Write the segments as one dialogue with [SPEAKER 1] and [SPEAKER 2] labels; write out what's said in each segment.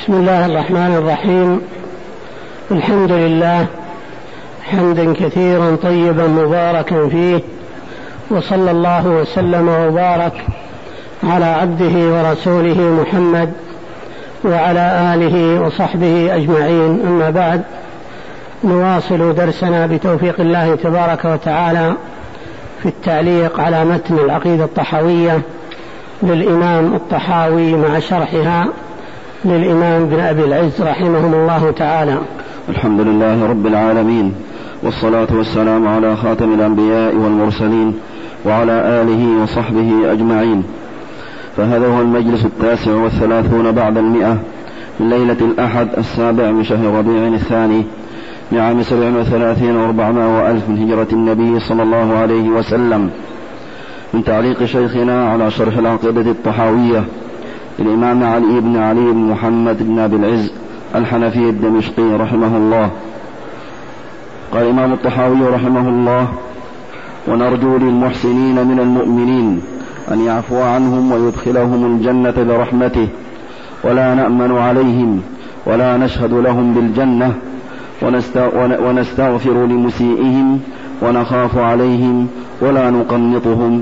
[SPEAKER 1] بسم الله الرحمن الرحيم. الحمد لله حمدا كثيرا طيبا مباركا فيه، وصلى الله وسلم وبارك على عبده ورسوله محمد وعلى آله وصحبه أجمعين. أما بعد، نواصل درسنا بتوفيق الله تبارك وتعالى في التعليق على متن العقيدة الطحاوية للإمام الطحاوي مع شرحها للإمام بن أبي العز رحمهم الله تعالى.
[SPEAKER 2] الحمد لله رب العالمين، والصلاة والسلام على خاتم الأنبياء والمرسلين وعلى آله وصحبه أجمعين. فهذا هو المجلس 39 بعد 100 من ليلة الأحد 7 من شهر ربيع الثاني من عام 37 و400 وألف من هجرة النبي صلى الله عليه وسلم، من تعليق شيخنا على شرح العقيدة الطحاوية الإمام علي بن علي بن محمد بن أبي العز الحنفي الدمشقي رحمه الله. قال الإمام الطحاوي رحمه الله: ونرجو للمحسنين من المؤمنين أن يعفو عنهم ويدخلهم الجنة برحمته، ولا نأمن عليهم ولا نشهد لهم بالجنة، ونستغفر لمسيئهم ونخاف عليهم ولا نقنطهم.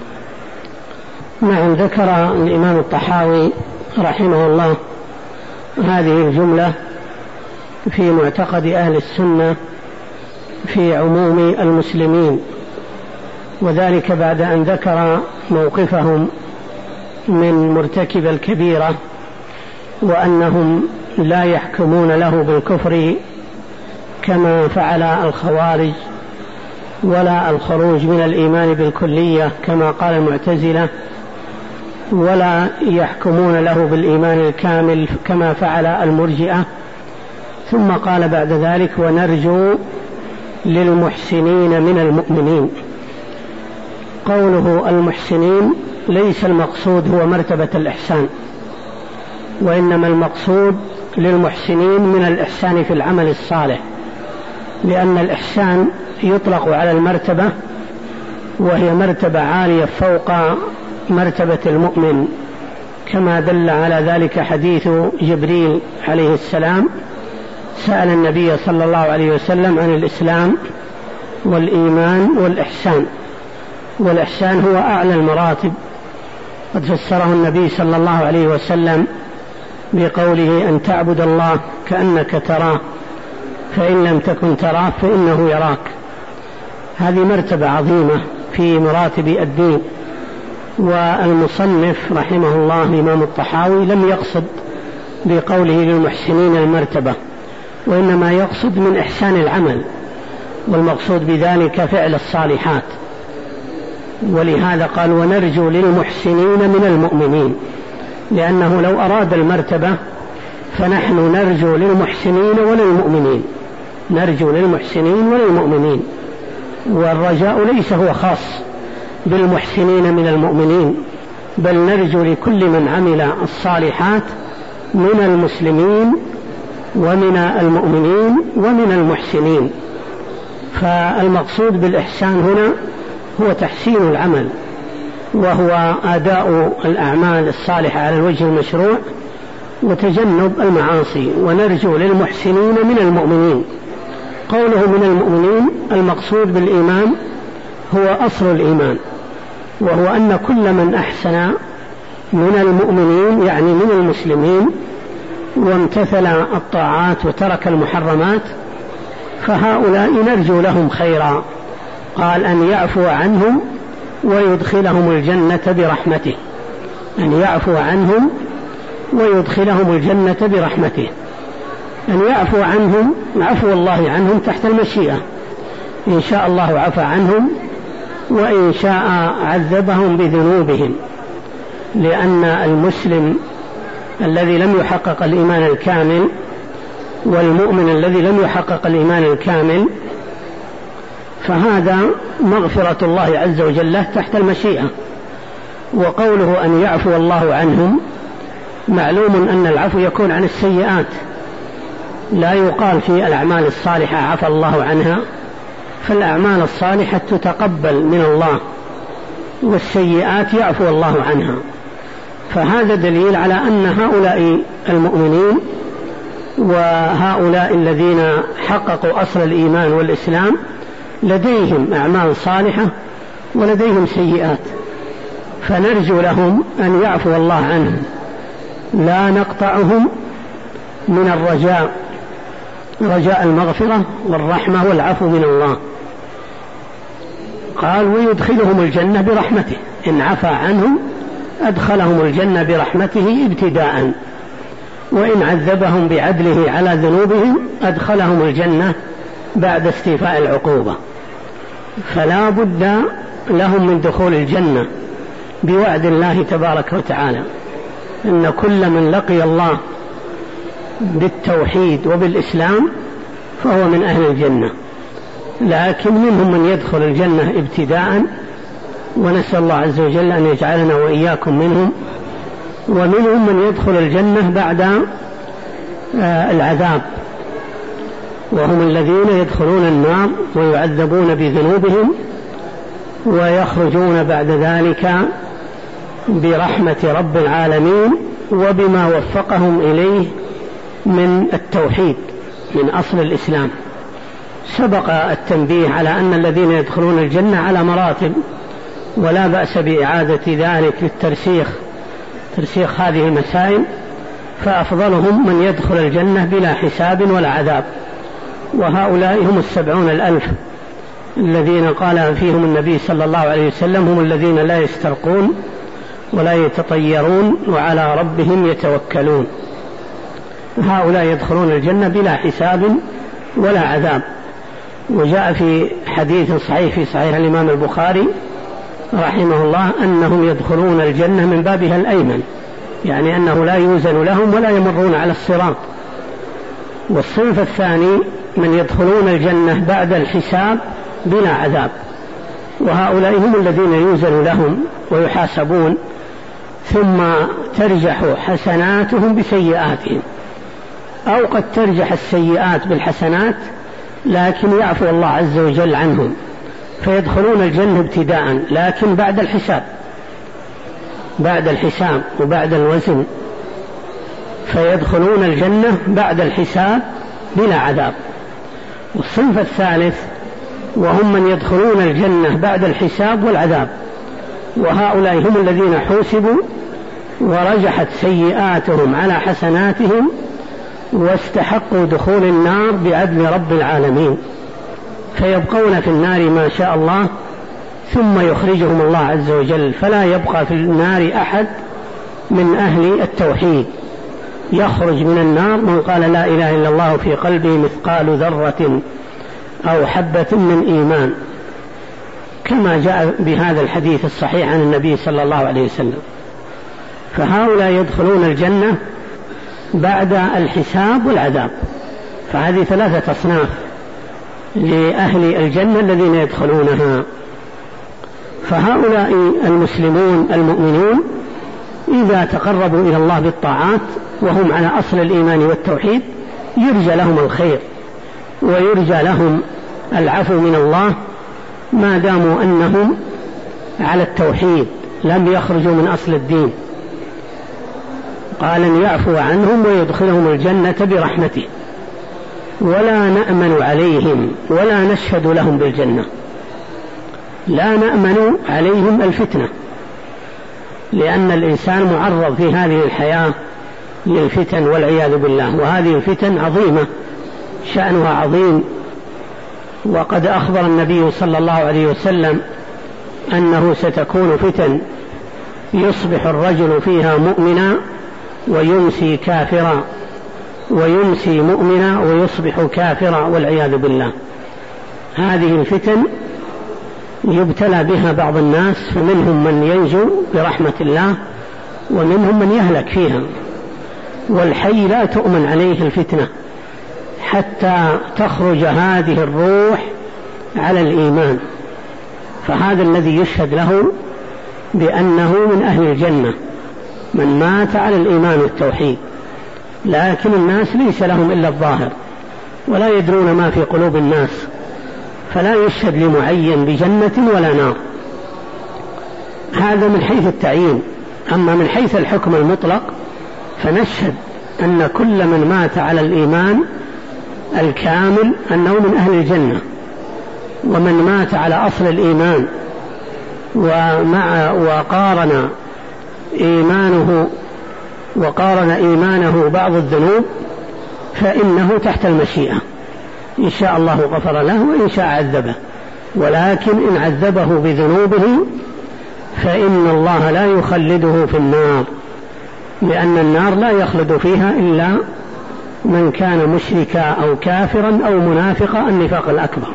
[SPEAKER 1] نعم، ذكر الإمام الطحاوي رحمه الله هذه الجملة في معتقد أهل السنة في عموم المسلمين، وذلك بعد أن ذكر موقفهم من مرتكب الكبيرة، وأنهم لا يحكمون له بالكفر كما فعل الخوارج، ولا الخروج من الإيمان بالكلية كما قال المعتزلة، ولا يحكمون له بالإيمان الكامل كما فعل المرجئة. ثم قال بعد ذلك: ونرجو للمحسنين من المؤمنين. قوله المحسنين ليس المقصود هو مرتبة الإحسان، وإنما المقصود للمحسنين من الإحسان في العمل الصالح، لأن الإحسان يطلق على المرتبة، وهي مرتبة عالية فوق مرتبة المؤمن، كما دل على ذلك حديث جبريل عليه السلام سأل النبي صلى الله عليه وسلم عن الإسلام والإيمان والإحسان، والإحسان هو أعلى المراتب. قد فسره النبي صلى الله عليه وسلم بقوله: أن تعبد الله كأنك تراه، فإن لم تكن تراه فإنه يراك. هذه مرتبة عظيمة في مراتب الدين. والمصنف رحمه الله الإمام الطحاوي لم يقصد بقوله للمحسنين المرتبة، وإنما يقصد من إحسان العمل، والمقصود بذلك فعل الصالحات. ولهذا قال: ونرجو للمحسنين من المؤمنين، لأنه لو أراد المرتبة فنحن نرجو للمحسنين وللمؤمنين، نرجو للمحسنين وللمؤمنين، والرجاء ليس هو خاص بالمحسنين من المؤمنين، بل نرجو لكل من عمل الصالحات من المسلمين ومن المؤمنين ومن المحسنين. فالمقصود بالإحسان هنا هو تحسين العمل، وهو أداء الأعمال الصالحة على الوجه المشروع وتجنب المعاصي. ونرجو للمحسنين من المؤمنين. قوله من المؤمنين المقصود بالإيمان هو أصل الإيمان، وهو أن كل من أحسن من المؤمنين يعني من المسلمين وامتثل الطاعات وترك المحرمات، فهؤلاء نرجو لهم خيرا. قال: أن يعفو عنهم ويدخلهم الجنة برحمته، أن يعفو عنهم ويدخلهم الجنة برحمته. أن يعفو عنهم، عفو الله عنهم تحت المشيئة، إن شاء الله عفى عنهم، وإن شاء عذبهم بذنوبهم، لأن المسلم الذي لم يحقق الإيمان الكامل والمؤمن الذي لم يحقق الإيمان الكامل فهذا مغفرة الله عز وجل تحت المشيئة. وقوله أن يعفو الله عنهم، معلوم أن العفو يكون عن السيئات، لا يقال في الأعمال الصالحة عفى الله عنها، فالأعمال الصالحة تتقبل من الله، والسيئات يعفو الله عنها. فهذا دليل على أن هؤلاء المؤمنين وهؤلاء الذين حققوا أصل الإيمان والإسلام لديهم أعمال صالحة ولديهم سيئات، فنرجو لهم أن يعفو الله عنهم، لا نقطعهم من الرجاء، رجاء المغفرة والرحمة والعفو من الله. قال ويدخلهم الجنة برحمته، إن عفى عنهم أدخلهم الجنة برحمته ابتداء، وإن عذبهم بعدله على ذنوبهم أدخلهم الجنة بعد استيفاء العقوبة. فلا بد لهم من دخول الجنة بوعد الله تبارك وتعالى، إن كل من لقي الله بالتوحيد وبالإسلام فهو من أهل الجنة، لكن منهم من يدخل الجنة ابتداء، ونسأل الله عز وجل أن يجعلنا وإياكم منهم، ومنهم من يدخل الجنة بعد العذاب، وهم الذين يدخلون النار ويعذبون بذنوبهم ويخرجون بعد ذلك برحمة رب العالمين وبما وفقهم إليه من التوحيد من أصل الإسلام. سبق التنبيه على أن الذين يدخلون الجنة على مراتب، ولا بأس بإعادة ذلك للترسيخ هذه المسائل، فأفضلهم من يدخل الجنة بلا حساب ولا عذاب، وهؤلاء هم 70,000 الذين قال فيهم النبي صلى الله عليه وسلم هم الذين لا يسترقون ولا يتطيرون وعلى ربهم يتوكلون. هؤلاء يدخلون الجنة بلا حساب ولا عذاب. وجاء في حديث صحيح في صحيح الإمام البخاري رحمه الله أنهم يدخلون الجنة من بابها الأيمن، يعني أنه لا يوزن لهم ولا يمرون على الصراط. والصنف الثاني من يدخلون الجنة بعد الحساب بلا عذاب، وهؤلاء هم الذين يوزن لهم ويحاسبون، ثم ترجح حسناتهم بسيئاتهم، أو قد ترجح السيئات بالحسنات لكن يعفو الله عز وجل عنهم، فيدخلون الجنة ابتداء، لكن بعد الحساب وبعد الوزن، فيدخلون الجنة بعد الحساب بلا عذاب. والصنف الثالث وهم من يدخلون الجنة بعد الحساب والعذاب، وهؤلاء هم الذين حوسبوا ورجحت سيئاتهم على حسناتهم واستحقوا دخول النار بعدل رب العالمين، فيبقون في النار ما شاء الله ثم يخرجهم الله عز وجل، فلا يبقى في النار أحد من أهل التوحيد. يخرج من النار من قال لا إله إلا الله في قلبه مثقال ذرة أو حبة من إيمان، كما جاء بهذا الحديث الصحيح عن النبي صلى الله عليه وسلم. فهؤلاء يدخلون الجنة بعد الحساب والعذاب، فهذه 3 أصناف لأهل الجنة الذين يدخلونها. فهؤلاء المسلمون المؤمنون إذا تقربوا إلى الله بالطاعات وهم على أصل الإيمان والتوحيد يرجى لهم الخير ويرجى لهم العفو من الله ما داموا أنهم على التوحيد لم يخرجوا من أصل الدين. قال أن يعفو عنهم ويدخلهم الجنة برحمته، ولا نأمن عليهم ولا نشهد لهم بالجنة، لا نأمن عليهم الفتنة، لأن الإنسان معرض في هذه الحياة للفتن والعياذ بالله، وهذه الفتن عظيمة شأنها عظيم. وقد أخبر النبي صلى الله عليه وسلم أنه ستكون فتن يصبح الرجل فيها مؤمنا ويمسي كافرا، ويمسي مؤمنا ويصبح كافرا والعياذ بالله. هذه الفتن يبتلى بها بعض الناس، فمنهم من ينجو برحمة الله ومنهم من يهلك فيها، والحي لا تؤمن عليه الفتنة حتى تخرج هذه الروح على الإيمان، فهذا الذي يشهد له بأنه من أهل الجنة من مات على الإيمان والتوحيد. لكن الناس ليس لهم إلا الظاهر ولا يدرون ما في قلوب الناس، فلا يشهد لمعين بجنة ولا نار. هذا من حيث التعيين. أما من حيث الحكم المطلق فنشهد أن كل من مات على الإيمان الكامل أنه من أهل الجنة، ومن مات على أصل الإيمان وقارن إيمانه بعض الذنوب فإنه تحت المشيئة، إن شاء الله غفر له وإن شاء عذبه، ولكن إن عذبه بذنوبه فإن الله لا يخلده في النار، لأن النار لا يخلد فيها إلا من كان مشركا أو كافرا أو منافقا النفاق الأكبر.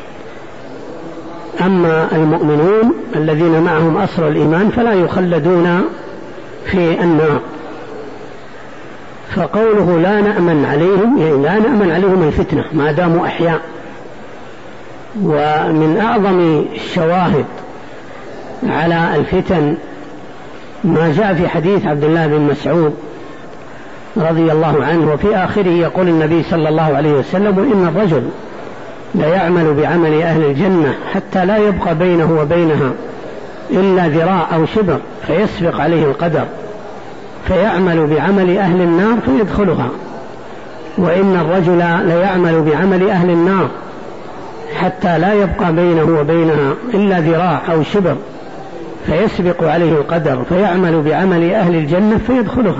[SPEAKER 1] أما المؤمنون الذين معهم أصل الإيمان فلا يخلدون في النار. فقوله لا نأمن عليهم، يعني لا نأمن عليهم الفتنة ما داموا أحياء. ومن أعظم الشواهد على الفتن ما جاء في حديث عبد الله بن مسعود رضي الله عنه، وفي آخره يقول النبي صلى الله عليه وسلم: وإن الرجل لا يعمل بعمل أهل الجنة حتى لا يبقى بينه وبينها إلا ذراع أو شبر فيسبق عليه القدر فيعمل بعمل أهل النار فيدخلها، وإن الرجل لا يعمل بعمل أهل النار حتى لا يبقى بينه وبينها إلا ذراع أو شبر فيسبق عليه القدر فيعمل بعمل أهل الجنة فيدخلها.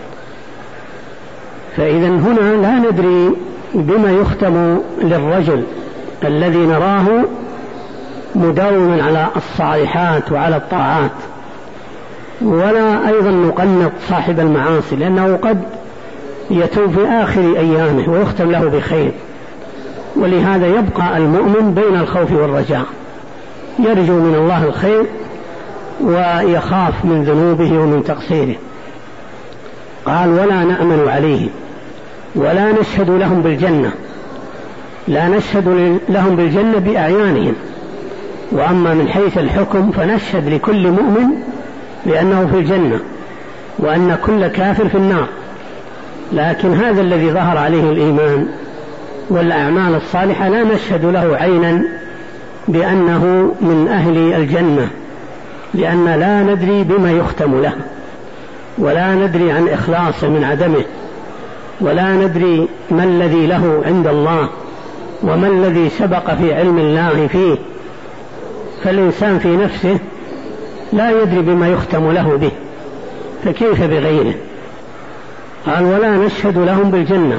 [SPEAKER 1] فإذا هنا لا ندري بما يختم للرجل الذي نراه مداوما على الصالحات وعلى الطاعات، ولا أيضا نقنط صاحب المعاصي، لأنه قد يتوب في آخر أيامه ويختم له بخير. ولهذا يبقى المؤمن بين الخوف والرجاء، يرجو من الله الخير ويخاف من ذنوبه ومن تقصيره. قال: ولا نأمن عليه ولا نشهد لهم بالجنة، لا نشهد لهم بالجنة بأعيانهم، وأما من حيث الحكم فنشهد لكل مؤمن بأنه في الجنة وأن كل كافر في النار. لكن هذا الذي ظهر عليه الإيمان والأعمال الصالحة لا نشهد له عينا بأنه من أهل الجنة، لأن لا ندري بما يختم له، ولا ندري عن إخلاصه من عدمه، ولا ندري ما الذي له عند الله وما الذي سبق في علم الله فيه. فالإنسان في نفسه لا يدري بما يختم له به، فكيف بغيره؟ قال: ولا نشهد لهم بالجنة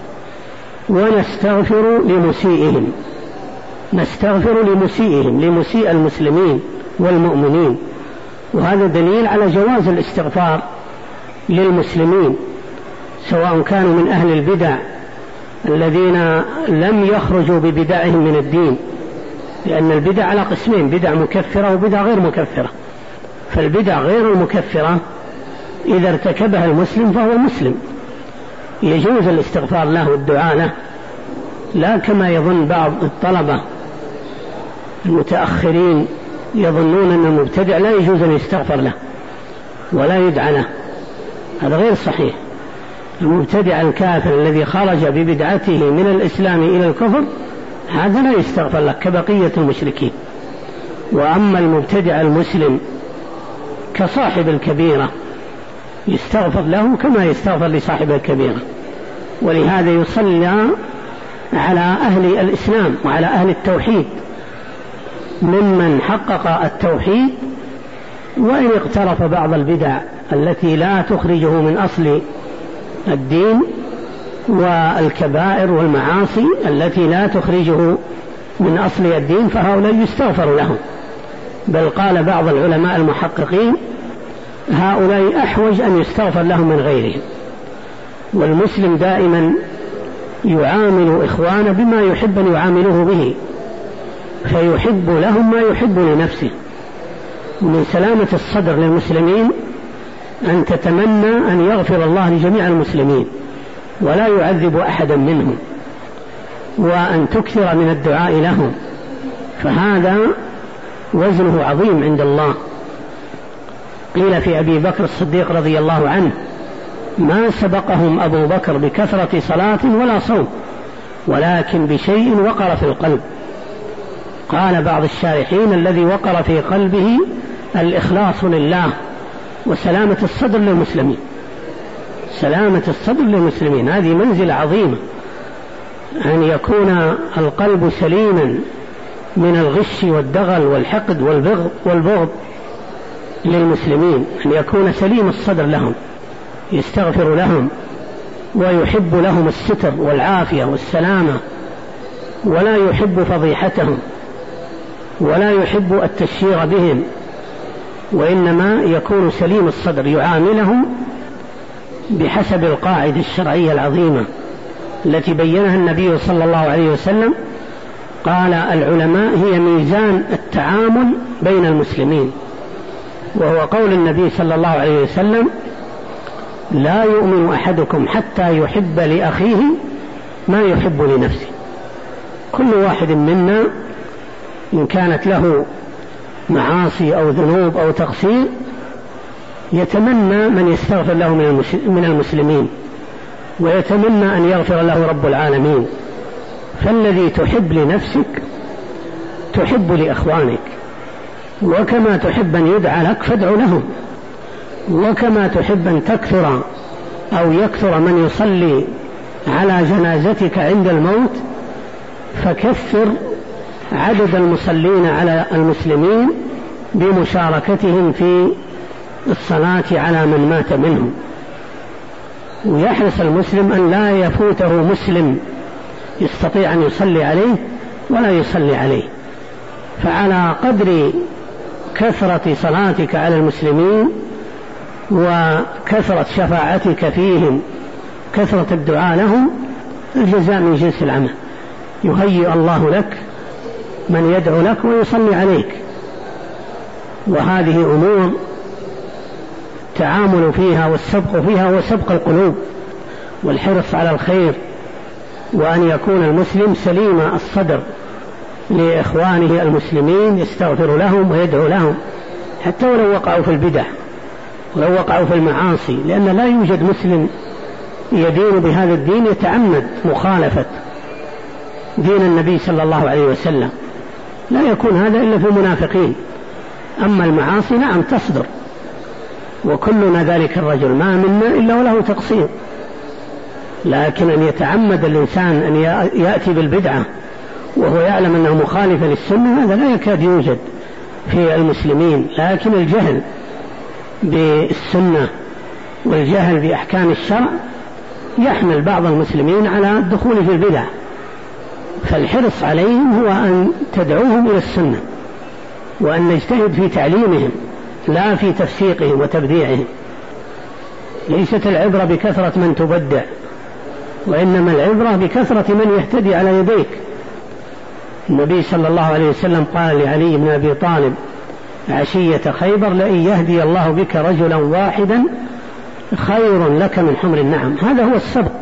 [SPEAKER 1] ونستغفر لمسيئهم. نستغفر لمسيئهم، لمسيء المسلمين والمؤمنين، وهذا دليل على جواز الاستغفار للمسلمين سواء كانوا من أهل البدع الذين لم يخرجوا ببدعهم من الدين، لأن البدع على قسمين: بدع مكفرة وبدع غير مكفرة. فالبدع غير المكفرة إذا ارتكبها المسلم فهو مسلم، يجوز الاستغفار له والدعاء له، لا كما يظن بعض الطلبة المتأخرين يظنون أن المبتدع لا يجوز أن يستغفر له ولا يدعى له. هذا غير صحيح. المبتدع الكافر الذي خرج ببدعته من الإسلام إلى الكفر هذا لا يستغفر له كبقية المشركين. وأما المبتدع المسلم كصاحب الكبيرة يستغفر له كما يستغفر لصاحب الكبيرة. ولهذا يصلى على أهل الإسلام وعلى أهل التوحيد ممن حقق التوحيد، وإن اقترف بعض البدع التي لا تخرجه من أصل الدين والكبائر والمعاصي التي لا تخرجه من أصل الدين، فهؤلاء يستغفر لهم. بل قال بعض العلماء المحققين: هؤلاء أحوج أن يستغفر لهم من غيرهم. والمسلم دائما يعامل إخوانه بما يحب أن يعاملوه به، فيحب لهم ما يحب لنفسه. ومن سلامة الصدر للمسلمين أن تتمنى أن يغفر الله لجميع المسلمين ولا يعذب أحدا منهم، وأن تكثر من الدعاء لهم، فهذا وزنه عظيم عند الله. قيل في أبي بكر الصديق رضي الله عنه: ما سبقهم أبو بكر بكثرة صلاة ولا صوم، ولكن بشيء وقر في القلب. قال بعض الشارحين: الذي وقر في قلبه الإخلاص لله وسلامة الصدر للمسلمين. سلامة الصدر للمسلمين. هذه منزلة عظيمة، أن يكون القلب سليما من الغش والدغل والحقد والبغض للمسلمين، أن يكون سليم الصدر لهم، يستغفر لهم ويحب لهم الستر والعافية والسلامة، ولا يحب فضيحتهم ولا يحب التشهير بهم، وإنما يكون سليم الصدر، يعاملهم بحسب القاعدة الشرعية العظيمة التي بينها النبي صلى الله عليه وسلم. قال: العلماء هي ميزان التعامل بين المسلمين، وهو قول النبي صلى الله عليه وسلم: لا يؤمن أحدكم حتى يحب لأخيه ما يحب لنفسه. كل واحد منا إن كانت له معاصي أو ذنوب أو تقصير يتمنى من يستغفر له من المسلمين، ويتمنى أن يغفر له رب العالمين. فالذي تحب لنفسك تحب لإخوانك، وكما تحب أن يدعى لك فادع لهم، وكما تحب أن تكثر أو يكثر من يصلي على جنازتك عند الموت فكثر عدد المصلين على المسلمين بمشاركتهم في الصلاة على من مات منهم. ويحرص المسلم أن لا يفوته مسلم يستطيع أن يصلي عليه ولا يصلي عليه. فعلى قدر كثرة صلاتك على المسلمين وكثرة شفاعتك فيهم، كثرة الدعاء لهم، الجزاء من جنس العمل. يهيئ الله لك من يدعو لك ويصلي عليك. وهذه أمور التعامل فيها والسبق فيها هو سبق القلوب والحرص على الخير، وأن يكون المسلم سليم الصدر لإخوانه المسلمين، يستغفر لهم ويدعو لهم حتى ولو وقعوا في البدع ولو وقعوا في المعاصي، لأن لا يوجد مسلم يدين بهذا الدين يتعمد مخالفة دين النبي صلى الله عليه وسلم، لا يكون هذا إلا في المنافقين. أما المعاصي نعم تصدر، وكلنا ذلك الرجل، ما منا إلا وله تقصير، لكن أن يتعمد الإنسان أن يأتي بالبدعة وهو يعلم أنه مخالف للسنة هذا لا يكاد يوجد في المسلمين. لكن الجهل بالسنة والجهل بأحكام الشرع يحمل بعض المسلمين على الدخول في البدع، فالحرص عليهم هو أن تدعوهم إلى السنة، وأن نجتهد في تعليمهم لا في تفسيقهم وتبديعهم. ليست العبرة بكثرة من تبدع، وإنما العبرة بكثرة من يهتدي على يديك. النبي صلى الله عليه وسلم قال لعلي بن أبي طالب عشية خيبر: لئن يهدي الله بك رجلا واحدا خير لك من حمر النعم. هذا هو السبق.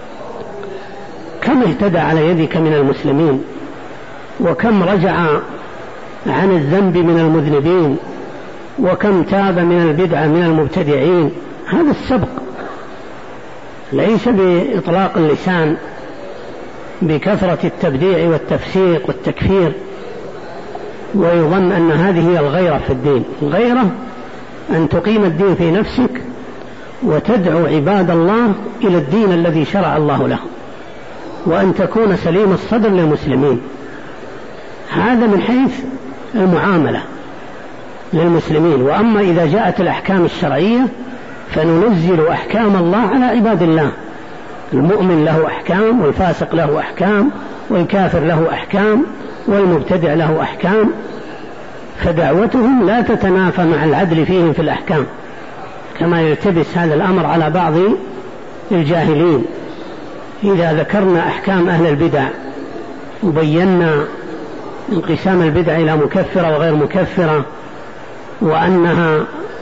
[SPEAKER 1] كم اهتدى على يدك من المسلمين، وكم رجع عن الذنب من المذنبين، وكم تاب من البدعة من المبتدعين. هذا السبق، ليس بإطلاق اللسان بكثرة التبديع والتفسيق والتكفير ويظن أن هذه هي الغيرة في الدين. الغيرة أن تقيم الدين في نفسك وتدعو عباد الله إلى الدين الذي شرع الله لهم، وأن تكون سليم الصدر للمسلمين. هذا من حيث المعاملة للمسلمين. وأما إذا جاءت الأحكام الشرعية فننزل أحكام الله على عباد الله. المؤمن له أحكام، والفاسق له أحكام، والكافر له أحكام، والمبتدع له أحكام، فدعوتهم لا تتنافى مع العدل فيهم في الأحكام، كما يلتبس هذا الأمر على بعض الجاهلين. إذا ذكرنا أحكام أهل البدع وبينا انقسام البدع إلى مكفرة وغير مكفرة، وأن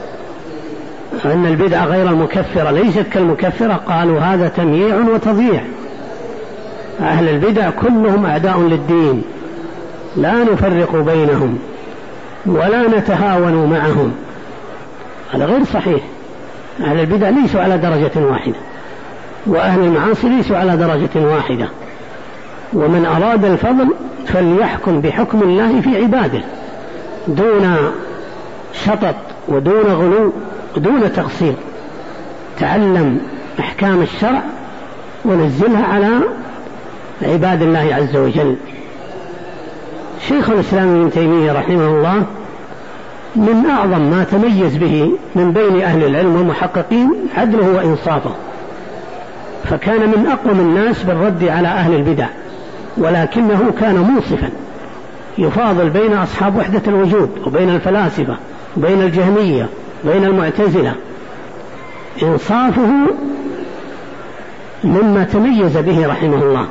[SPEAKER 1] البدع غير المكفرة ليست كالمكفرة، قالوا هذا تمييع وتضييع. أهل البدع كلهم أعداء للدين، لا نفرق بينهم ولا نتهاون معهم. هذا غير صحيح. أهل البدع ليسوا على درجة واحدة، وأهل المعاصي ليسوا على درجة واحدة. ومن أراد الفضل فليحكم بحكم الله في عباده دون شطط ودون غلو ودون تقصير. تعلم أحكام الشرع ونزلها على عباد الله عز وجل. شيخ الإسلام ابن تيمية رحمه الله من أعظم ما تميز به من بين أهل العلم والمحققين عدله وإنصافه، فكان من أقوم الناس بالرد على أهل البدع، ولكنه كان منصفا يفاضل بين أصحاب وحدة الوجود وبين الفلاسفة وبين الجهمية وبين المعتزلة. إنصافه مما تميز به رحمه الله.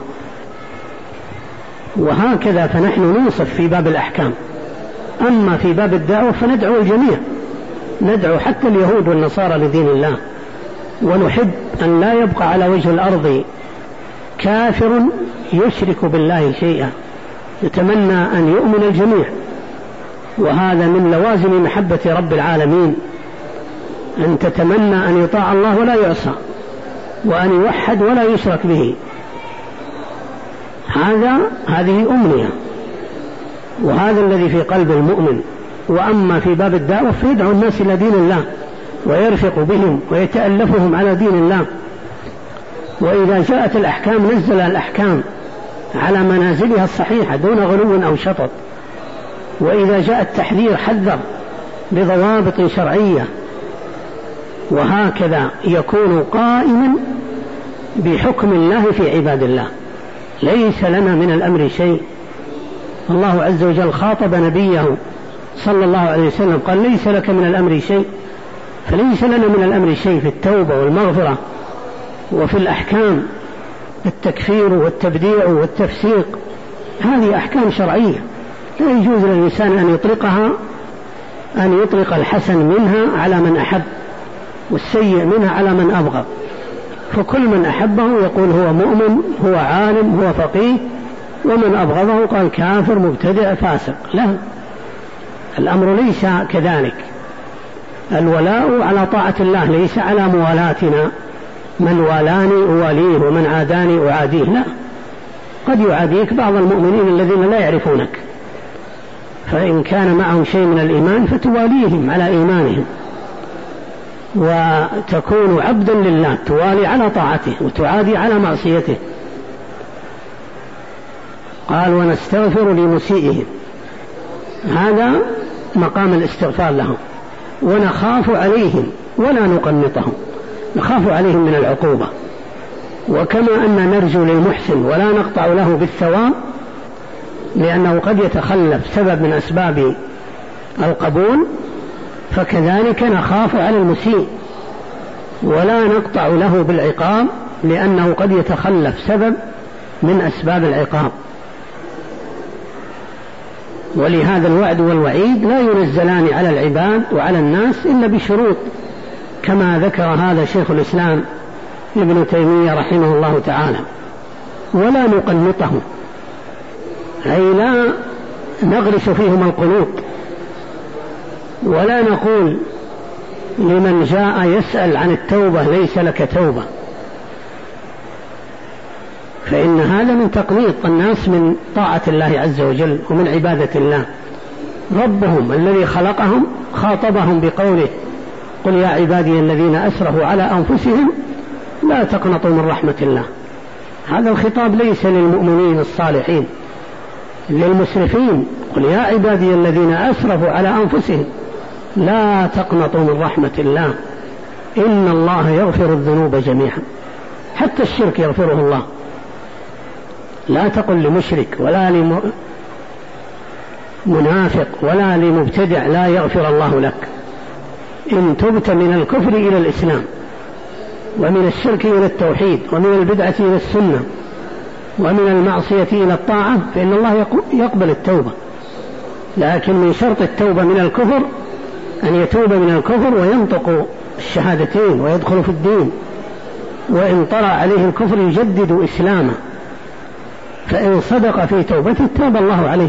[SPEAKER 1] وهكذا فنحن ننصف في باب الأحكام، أما في باب الدعوة فندعو الجميع، ندعو حتى اليهود والنصارى لدين الله، ونحب أن لا يبقى على وجه الأرض كافر يشرك بالله شيئا، نتمنى أن يؤمن الجميع. وهذا من لوازم محبة رب العالمين، أن تتمنى أن يطاع الله ولا يعصى، وأن يوحد ولا يشرك به، هذه أمنية، وهذا الذي في قلب المؤمن. وأما في باب الدعوة فيدعو الناس إلى دين الله ويرفق بهم ويتألفهم على دين الله. وإذا جاءت الأحكام نزل الأحكام على منازلها الصحيحة دون غلو أو شطط، وإذا جاء التحذير حذر بضوابط شرعية. وهكذا يكون قائما بحكم الله في عباد الله، ليس لنا من الأمر شيء. الله عز وجل خاطب نبيه صلى الله عليه وسلم قال ليس لك من الأمر شيء، فليس لنا من الأمر شيء في التوبة والمغفرة وفي الأحكام، التكفير والتبديع والتفسيق، هذه أحكام شرعية لا يجوز للإنسان أن يطلق الحسن منها على من أحب والسيء منها على من أبغض. فكل من أحبه يقول هو مؤمن، هو عالم، هو فقيه، ومن أبغضه قال كافر مبتدع فاسق. لا، الأمر ليس كذلك. الولاء على طاعة الله، ليس على موالاتنا، من والاني أواليه ومن عاداني أعاديه. لا، قد يعاديك بعض المؤمنين الذين لا يعرفونك، فإن كان معهم شيء من الإيمان فتواليهم على إيمانهم، وتكون عبدا لله، توالي على طاعته وتعادي على معصيته. قال ونستغفر لمسيئهم، هذا مقام الاستغفار لهم، ونخاف عليهم ولا نقنطهم، نخاف عليهم من العقوبة. وكما أن نرجو للمحسن ولا نقطع له بالثواب لأنه قد يتخلف سبب من أسباب القبول، فكذلك نخاف على المسيء ولا نقطع له بالعقاب لأنه قد يتخلف سبب من أسباب العقاب. ولهذا الوعد والوعيد لا ينزلان على العباد وعلى الناس إلا بشروط، كما ذكر هذا شيخ الإسلام ابن تيمية رحمه الله تعالى. ولا نقنطهم، أي لا نغرس فيهم القنوط، ولا نقول لمن جاء يسأل عن التوبة ليس لك توبة، فإن هذا من تقنيط الناس من طاعة الله عز وجل ومن عبادة الله. ربهم الذي خلقهم خاطبهم بقوله قل يا عبادي الذين أسرفوا على أنفسهم لا تقنطوا من رحمة الله. هذا الخطاب ليس للمؤمنين الصالحين، للمسرفين. قل يا عبادي الذين أسرفوا على أنفسهم لا تقنطوا من رحمة الله إن الله يغفر الذنوب جميعا، حتى الشرك يغفره الله. لا تقل لمشرك ولا لمنافق ولا لمبتدع لا يغفر الله لك. إن تبت من الكفر إلى الإسلام ومن الشرك إلى التوحيد ومن البدعة إلى السنة ومن المعصية إلى الطاعة فإن الله يقبل التوبة. لكن من شرط التوبة من الكفر أن يتوب من الكفر وينطق الشهادتين ويدخل في الدين، وإن طرأ عليه الكفر يجدد إسلامه، فإن صدق في توبته تاب الله عليه.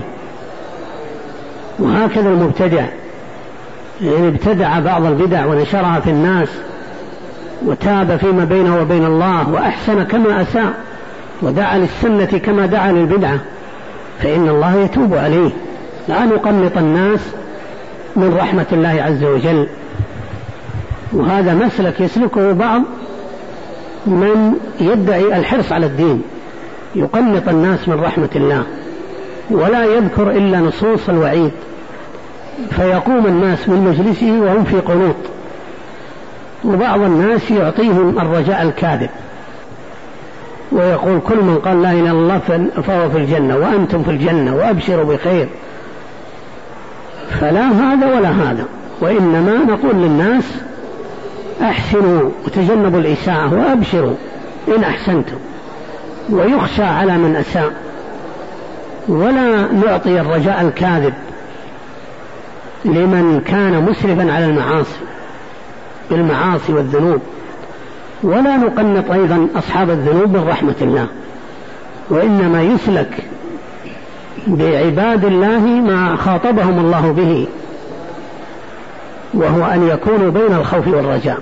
[SPEAKER 1] وهكذا المبتدع، يعني ابتدع بعض البدع ونشرها في الناس وتاب فيما بينه وبين الله وأحسن كما أساء ودعا للسنة كما دعا للبدعة، فإن الله يتوب عليه. لا نقنط الناس من رحمة الله عز وجل. وهذا مسلك يسلكه بعض من يدعي الحرص على الدين يقنط الناس من رحمة الله ولا يذكر إلا نصوص الوعيد، فيقوم الناس من مجلسه وهم في قنوط. وبعض الناس يعطيهم الرجاء الكاذب ويقول كل من قال لا إله إلا الله فهو في الجنة وأنتم في الجنة وأبشروا بخير. فلا هذا ولا هذا، وإنما نقول للناس أحسنوا وتجنبوا الإساءة وأبشروا إن أحسنتم، ويخشى على من أساء، ولا نعطي الرجاء الكاذب لمن كان مسرفا على المعاصي بالمعاصي والذنوب، ولا نقنط أيضا أصحاب الذنوب من رحمة الله، وإنما يسلك بعباد الله ما خاطبهم الله به، وهو أن يكونوا بين الخوف والرجاء،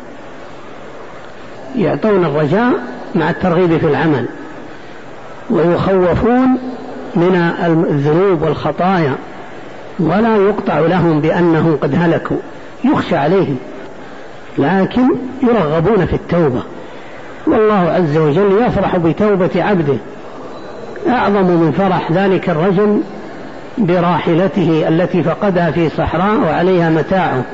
[SPEAKER 1] يعطون الرجاء مع الترغيب في العمل، ويخوفون من الذنوب والخطايا، ولا يقطع لهم بأنهم قد هلكوا، يخشى عليهم، لكن يرغبون في التوبة. والله عز وجل يفرح بتوبة عبده أعظم من فرح ذلك الرجل براحلته التي فقدها في صحراء وعليها متاعه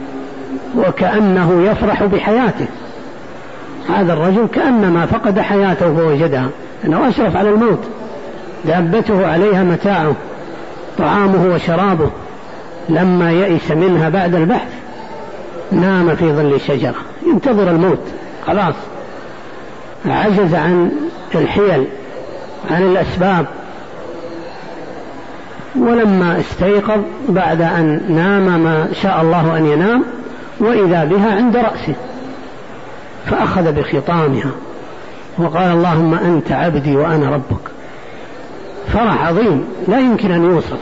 [SPEAKER 1] وكأنه يفرح بحياته. هذا الرجل كأنما فقد حياته فوجدها، أنه أشرف على الموت، دابته عليها متاعه طعامه وشرابه، لما يئس منها بعد البحث نام في ظل شجرة ينتظر الموت، خلاص عجز عن الحيل عن الأسباب. ولما استيقظ بعد أن نام ما شاء الله أن ينام وإذا بها عند رأسه، فأخذ بخطامها وقال اللهم أنت عبدي وأنا ربك. فرح عظيم لا يمكن أن يوصف،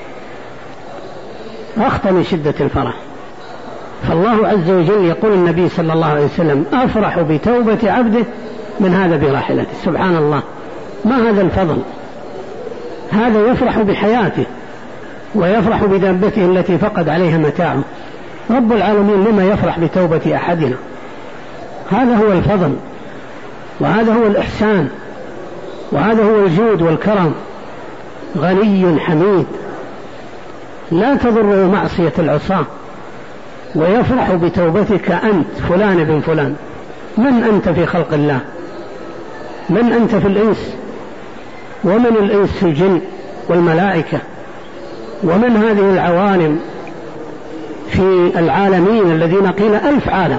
[SPEAKER 1] أخطأ من شدة الفرح. فالله عز وجل يقول النبي صلى الله عليه وسلم أفرح بتوبة عبده من هذا براحلته. سبحان الله، ما هذا الفضل! هذا يفرح بحياته ويفرح بدابته التي فقد عليها متاعه. رب العالمين لما يفرح بتوبة أحدنا؟ هذا هو الفضل، وهذا هو الإحسان، وهذا هو الجود والكرم. غني حميد لا تضره معصية العصاة، ويفرح بتوبتك أنت فلان بن فلان. من أنت في خلق الله؟ من أنت في الإنس؟ ومن الإنس في الجن والملائكة؟ ومن هذه العوالم في العالمين الذين قيل 1000 عالم؟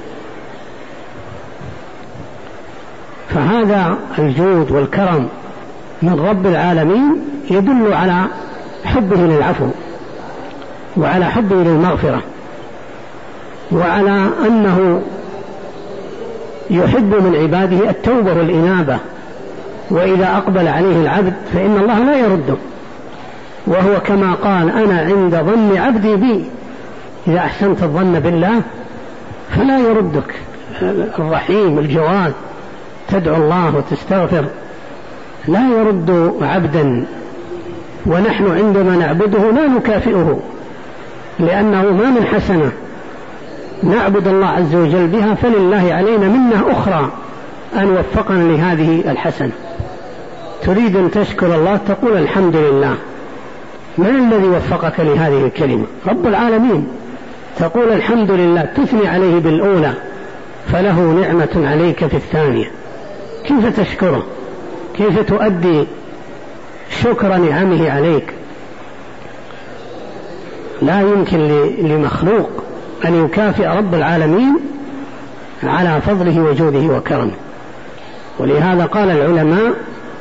[SPEAKER 1] فهذا الجود والكرم من رب العالمين يدل على حبه للعفو، وعلى حبه للمغفرة، وعلى أنه يحب من عباده التوبة والإنابة، وإذا أقبل عليه العبد فإن الله لا يرده، وهو كما قال أنا عند ظن عبدي بي. إذا أحسنت الظن بالله فلا يردك. الرحيم الجواد تدعو الله وتستغفر لا يرد عبدا، ونحن عندما نعبده لا نكافئه، لأنه ما من حسنة نعبد الله عز وجل بها فلله علينا منة أخرى أن وفقنا لهذه الحسنة. تريد أن تشكر الله تقول الحمد لله. من الذي وفقك لهذه الكلمة؟ رب العالمين. تقول الحمد لله، تثني عليه بالأولى فله نعمة عليك في الثانية. كيف تشكره؟ كيف تؤدي شكر نعمه عليك؟ لا يمكن لمخلوق أن يكافئ رب العالمين على فضله وجوده وكرمه. ولهذا قال العلماء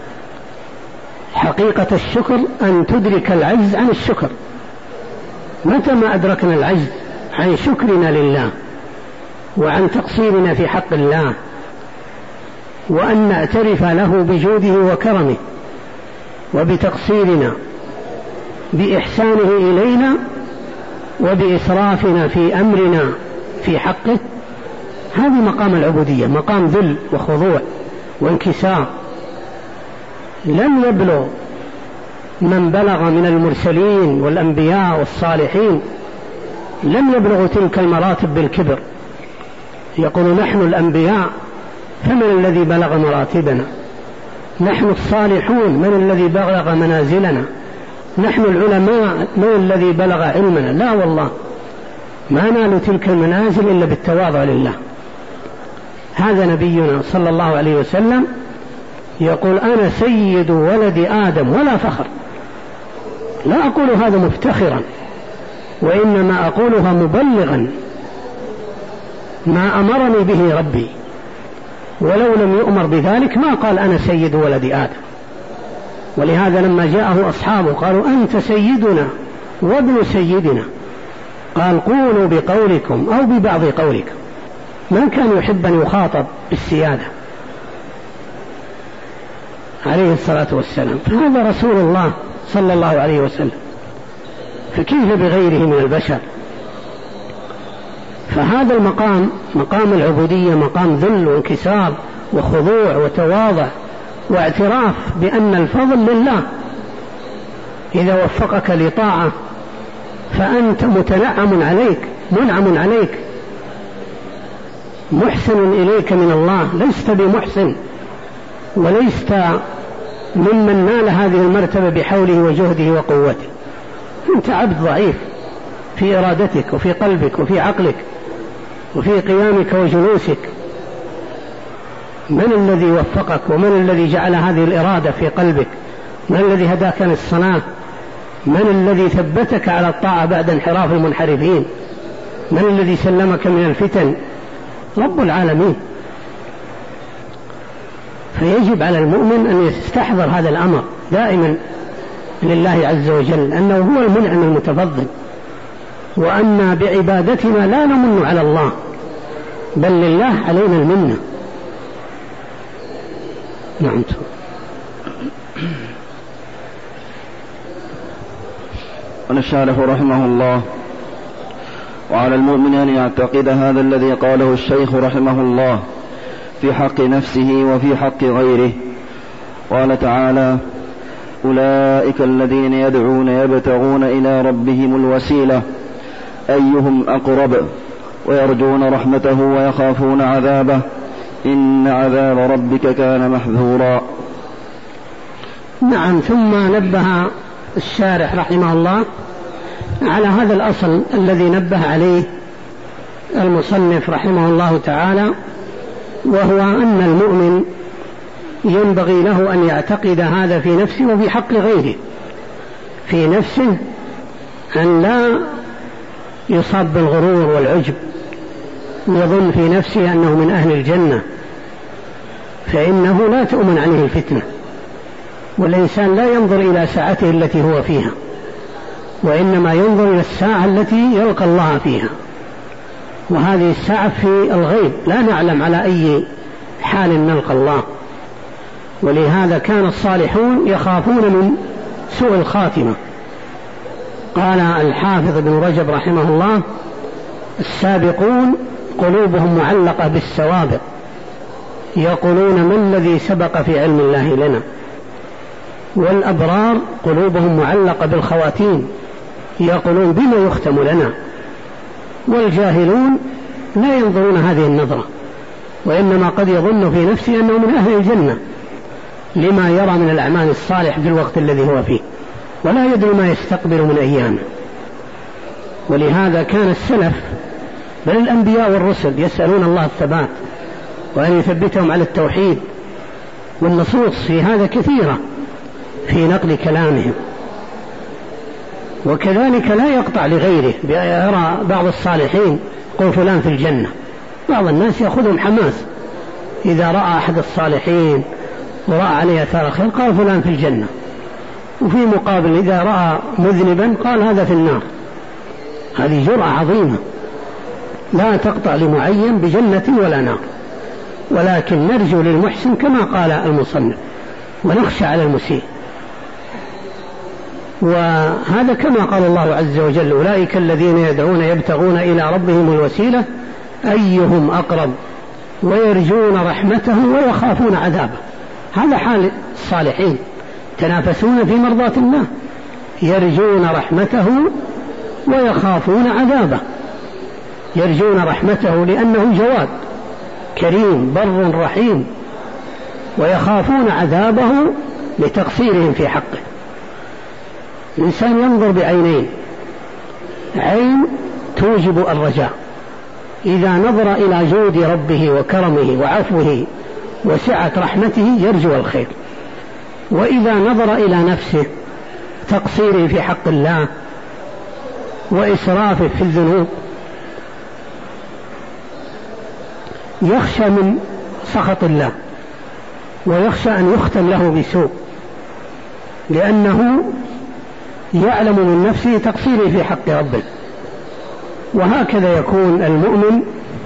[SPEAKER 1] حقيقة الشكر أن تدرك العجز عن الشكر. متى ما أدركنا العجز عن شكرنا لله وعن تقصيرنا في حق الله، وأن نعترف له بجوده وكرمه وبتقصيرنا بإحسانه إلينا وبإسرافنا في أمرنا في حقه، هذا مقام العبودية، مقام ذل وخضوع وانكسار. لم يبلغ من بلغ من المرسلين والأنبياء والصالحين، لم يبلغوا تلك المراتب بالكبر. يقول نحن الأنبياء فمن الذي بلغ مراتبنا؟ نحن الصالحون من الذي بلغ منازلنا؟ نحن العلماء من الذي بلغ علمنا؟ لا والله، ما نال تلك المنازل إلا بالتواضع لله. هذا نبينا صلى الله عليه وسلم يقول أنا سيد ولد آدم ولا فخر. لا أقول هذا مفتخرا، وإنما أقولها مبلغا ما أمرني به ربي، ولو لم يؤمر بذلك ما قال أنا سيد ولد آدم. ولهذا لما جاءه أصحابه قالوا أنت سيدنا وابن سيدنا، قال قولوا بقولكم أو ببعض قولكم. ما كان يحب أن يخاطب بالسيادة عليه الصلاة والسلام، فهذا رسول الله صلى الله عليه وسلم، فكيف بغيره من البشر؟ فهذا المقام مقام العبودية مقام ذل وانكسار وخضوع وتواضع واعتراف بأن الفضل لله. إذا وفقك لطاعة فأنت منعم عليك محسن إليك من الله، لست بمحسن ولست ممن نال هذه المرتبة بحوله وجهده وقوته. أنت عبد ضعيف في إرادتك وفي قلبك وفي عقلك وفي قيامك وجلوسك. من الذي وفقك ومن الذي جعل هذه الإرادة في قلبك؟ من الذي هداك للصلاة؟ من الذي ثبتك على الطاعة بعد انحراف المنحرفين؟ من الذي سلمك من الفتن؟ رب العالمين. فيجب على المؤمن أن يستحضر هذا الأمر دائما لله عز وجل، أنه هو المنعم المتفضل، وأن بعبادتنا لا نمن على الله بل لله علينا المنة. نعم.
[SPEAKER 2] قال الشارح رحمه الله: وعلى المؤمن أن يعتقد هذا الذي قاله الشيخ رحمه الله في حق نفسه وفي حق غيره. قال تعالى: أولئك الذين يدعون يبتغون إلى ربهم الوسيلة أيهم أقرب ويرجون رحمته ويخافون عذابه إن عذاب ربك كان محذورا.
[SPEAKER 1] نعم. ثم نبه الشارح رحمه الله على هذا الأصل الذي نبه عليه المصنف رحمه الله تعالى، وهو أن المؤمن ينبغي له أن يعتقد هذا في نفسه وفي حق غيره. في نفسه أن لا يصاب بالغرور والعجب ويظن في نفسه أنه من أهل الجنة، فإنه لا تؤمن عليه الفتنة، والإنسان لا ينظر إلى ساعته التي هو فيها، وإنما ينظر إلى الساعة التي يلقى الله فيها، وهذه الساعة في الغيب لا نعلم على أي حال نلقى الله. ولهذا كان الصالحون يخافون من سوء الخاتمة. قال الحافظ ابن رجب رحمه الله: السابقون قلوبهم معلقة بالسوابق، يقولون ما الذي سبق في علم الله لنا. والأبرار قلوبهم معلقة بالخواتيم، يقولون بما يختم لنا. والجاهلون لا ينظرون هذه النظرة، وإنما قد يظن في نفسه أنه من أهل الجنة لما يرى من الأعمال الصالح في الوقت الذي هو فيه، ولا يدري ما يستقبل من أيامه. ولهذا كان السلف بل الأنبياء والرسل يسألون الله الثبات وأن يثبتهم على التوحيد، والنصوص في هذا كثيرة في نقل كلامهم. وكذلك لا يقطع لغيره، يرى بعض الصالحين قل فلان في الجنة. بعض الناس يأخذهم حماس إذا رأى أحد الصالحين ورأى عليه أثار خير قال فلان في الجنة، وفي مقابل إذا رأى مذنبا قال هذا في النار. هذه جرأة عظيمة لا تقطع لمعين بجنة ولا نار، ولكن نرجو للمحسن كما قال المصنف ونخشى على المسيء. وهذا كما قال الله عز وجل: أولئك الذين يدعون يبتغون إلى ربهم الوسيلة أيهم أقرب ويرجون رحمته ويخافون عذابه. هذا حال الصالحين، تنافسون في مرضاة الله، يرجون رحمته ويخافون عذابه. يرجون رحمته لأنه جواد كريم بر رحيم، ويخافون عذابه لتقصيرهم في حقه. الإنسان ينظر بعينين، عين توجب الرجاء، إذا نظر إلى جود ربه وكرمه وعفوه وسعة رحمته يرجو الخير، وإذا نظر إلى نفسه تقصيره في حق الله وإسرافه في الذنوب يخشى من سخط الله ويخشى أن يختم له بسوء، لأنه يعلم من نفسه تقصيره في حق ربه. وهكذا يكون المؤمن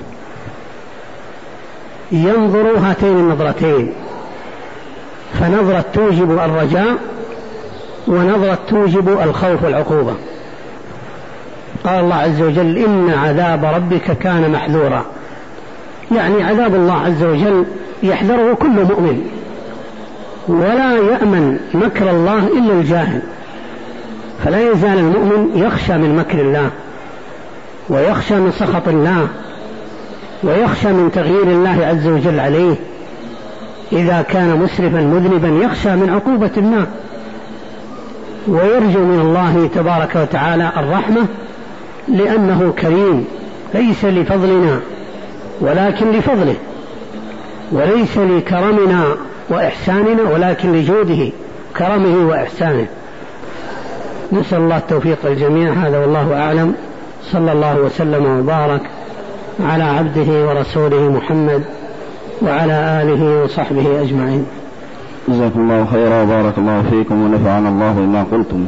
[SPEAKER 1] ينظر هاتين النظرتين، فنظرة توجب الرجاء ونظرة توجب الخوف والعقوبة. قال الله عز وجل: إن عذاب ربك كان محذورا، يعني عذاب الله عز وجل يحذره كل مؤمن، ولا يأمن مكر الله إلا الجاهل. فلا يزال المؤمن يخشى من مكر الله، ويخشى من سخط الله، ويخشى من تغيير الله عز وجل عليه إذا كان مسرفا مذنبا، يخشى من عقوبة الله، ويرجو من الله تبارك وتعالى الرحمة، لأنه كريم ليس لفضلنا ولكن لفضله، وليس لكرمنا وإحساننا ولكن لجوده كرمه وإحسانه. نسأل الله التوفيق للجميع. هذا والله أعلم. صلى الله وسلم وبارك على عبده ورسوله محمد وعلى آله وصحبه أجمعين.
[SPEAKER 2] جزاكم الله خيرا وبارك الله فيكم ونفعنا الله بما قلتم.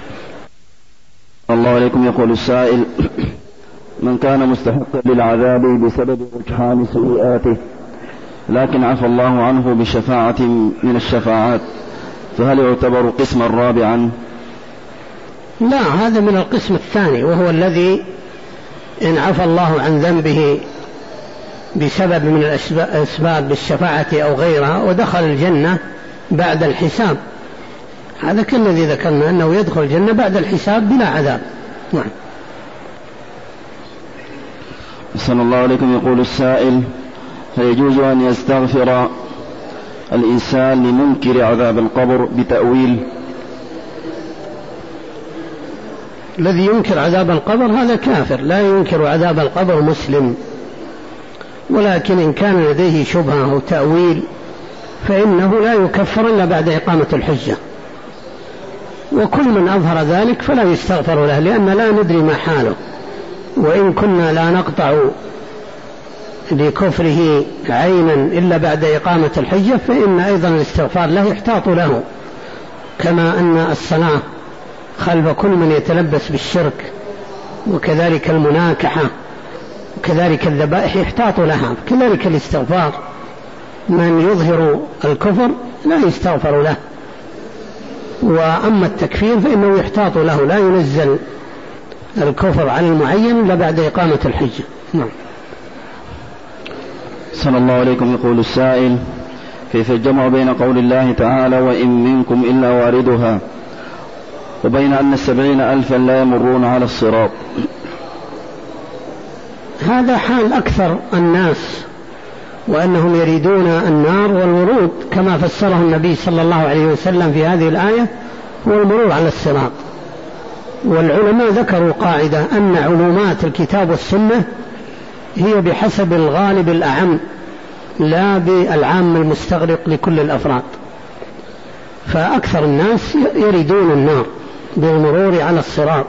[SPEAKER 2] الله عليكم. يقول السائل: من كان مستحقا للعذاب بسبب رجحان سيئاته لكن عفى الله عنه بشفاعة من الشفاعات، فهل يعتبر قسما رابعا؟
[SPEAKER 1] لا، هذا من القسم الثاني، وهو الذي إن عفى الله عن ذنبه بسبب من الأسباب بالشفاعة أو غيرها ودخل الجنة بعد الحساب، هذا كالذي ذكرنا أنه يدخل الجنة بعد الحساب بلا عذاب. نعم.
[SPEAKER 2] صلى الله عليكم. يقول السائل: هل يجوز أن يستغفر الإنسان لمنكر عذاب القبر بتأويل؟
[SPEAKER 1] الذي ينكر عذاب القبر هذا كافر، لا ينكر عذاب القبر مسلم، ولكن إن كان لديه شبهة أو تأويل فإنه لا يكفر إلا بعد إقامة الحجة، وكل من أظهر ذلك فلا يستغفر له، لأن لا ندري ما حاله، وإن كنا لا نقطع لكفره عينا إلا بعد إقامة الحجة، فإن أيضا الاستغفار له يحتاط له، كما أن الصلاة خلف كل من يتلبس بالشرك، وكذلك المناكحة، وكذلك الذبائح يحتاط لها، كذلك الاستغفار من يظهر الكفر لا يستغفر له، وأما التكفير فإنه يحتاط له، لا ينزل الكفر عن المعين إلا بعد إقامة الحجة. نعم.
[SPEAKER 2] صلى الله عليكم. يقول السائل: كيف الجمع بين قول الله تعالى: وإن منكم إلا واردها، وبين أن 70,000 لا يمرون على الصراط؟
[SPEAKER 1] هذا حال أكثر الناس، وأنهم يريدون النار، والورود كما فسره النبي صلى الله عليه وسلم في هذه الآية هو المرور على الصراط. والعلماء ذكروا قاعدة أن علومات الكتاب والسنة هي بحسب الغالب الأعم، لا بالعام المستغرق لكل الأفراد، فأكثر الناس يريدون النار بالمرور على الصراط،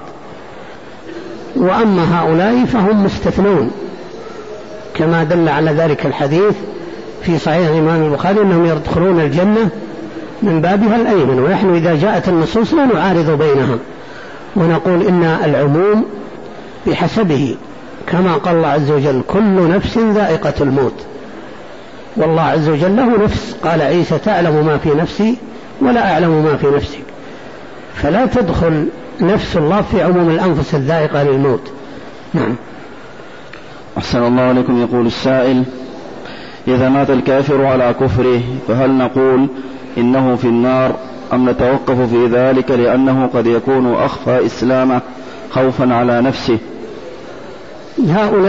[SPEAKER 1] وأما هؤلاء فهم مستثنون، كما دل على ذلك الحديث في صحيح الإمام البخاري أنهم يدخلون الجنة من بابها الأيمن. ونحن إذا جاءت النصوص لا نعارض بينها، ونقول إن العموم بحسبه، كما قال الله عز وجل: كل نفس ذائقة الموت، والله عز وجل له نفس، قال عيسى: تعلم ما في نفسي ولا أعلم ما في نفسك، فلا تدخل نفس الله في عموم الأنفس الذائقة للموت. نعم.
[SPEAKER 2] أحسن الله عليكم. يقول السائل: إذا مات الكافر على كفره فهل نقول إنه في النار، أم نتوقف في ذلك لأنه قد يكون أخفى إسلامه خوفا على نفسه؟
[SPEAKER 1] هؤلاء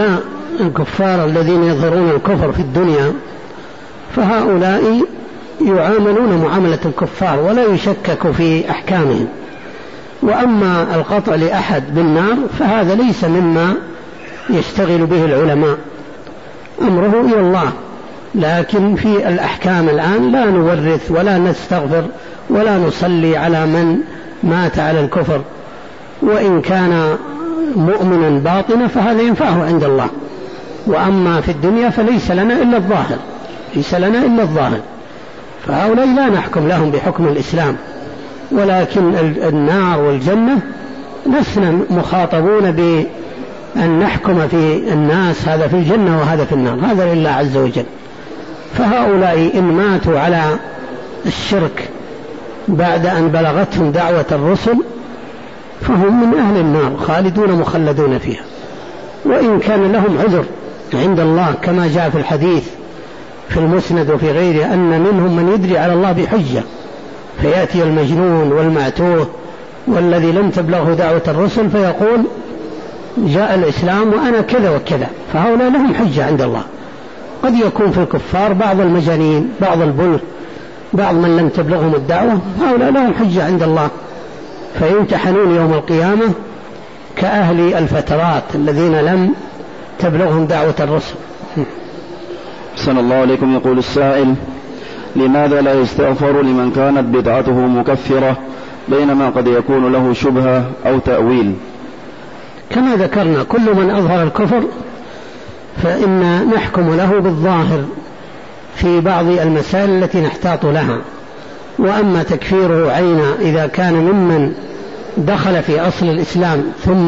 [SPEAKER 1] الكفار الذين يظهرون الكفر في الدنيا فهؤلاء يعاملون معاملة الكفار ولا يشكك في أحكامهم. وأما القطع لأحد بالنار فهذا ليس مما يشتغل به العلماء، أمره إلى الله. لكن في الأحكام الآن لا نورث ولا نستغفر ولا نصلي على من مات على الكفر، وإن كان مؤمنا باطنا فهذا ينفعه عند الله. وأما في الدنيا فليس لنا إلا الظاهر، ليس لنا إلا الظاهر، فهؤلاء لا نحكم لهم بحكم الإسلام. ولكن النار والجنة لسنا مخاطبون بأن نحكم في الناس هذا في الجنة وهذا في النار، هذا لله عز وجل. فهؤلاء إن ماتوا على الشرك بعد أن بلغتهم دعوة الرسل فهم من أهل النار خالدون مخلدون فيها. وإن كان لهم عذر عند الله كما جاء في الحديث في المسند وفي غيره أن منهم من يدري على الله بحجة، فيأتي المجنون والمعتوه والذي لم تبلغه دعوة الرسل فيقول جاء الإسلام وأنا كذا وكذا، فهؤلاء لهم حجة عند الله. قد يكون في الكفار بعض المجانين، بعض البلغ، بعض من لم تبلغهم الدعوة، هؤلاء لهم حجة عند الله فيمتحنون يوم القيامة كأهل الفترات الذين لم تبلغهم دعوة الرسل.
[SPEAKER 2] أحسن الله عليكم. يقول السائل: لماذا لا يستغفر لمن كانت بدعته مكفرة بينما قد يكون له شبهة أو تأويل؟
[SPEAKER 1] كما ذكرنا كل من أظهر الكفر فإن نحكم له بالظاهر في بعض المسائل التي نحتاط لها. وأما تكفيره عينا إذا كان ممن دخل في أصل الإسلام ثم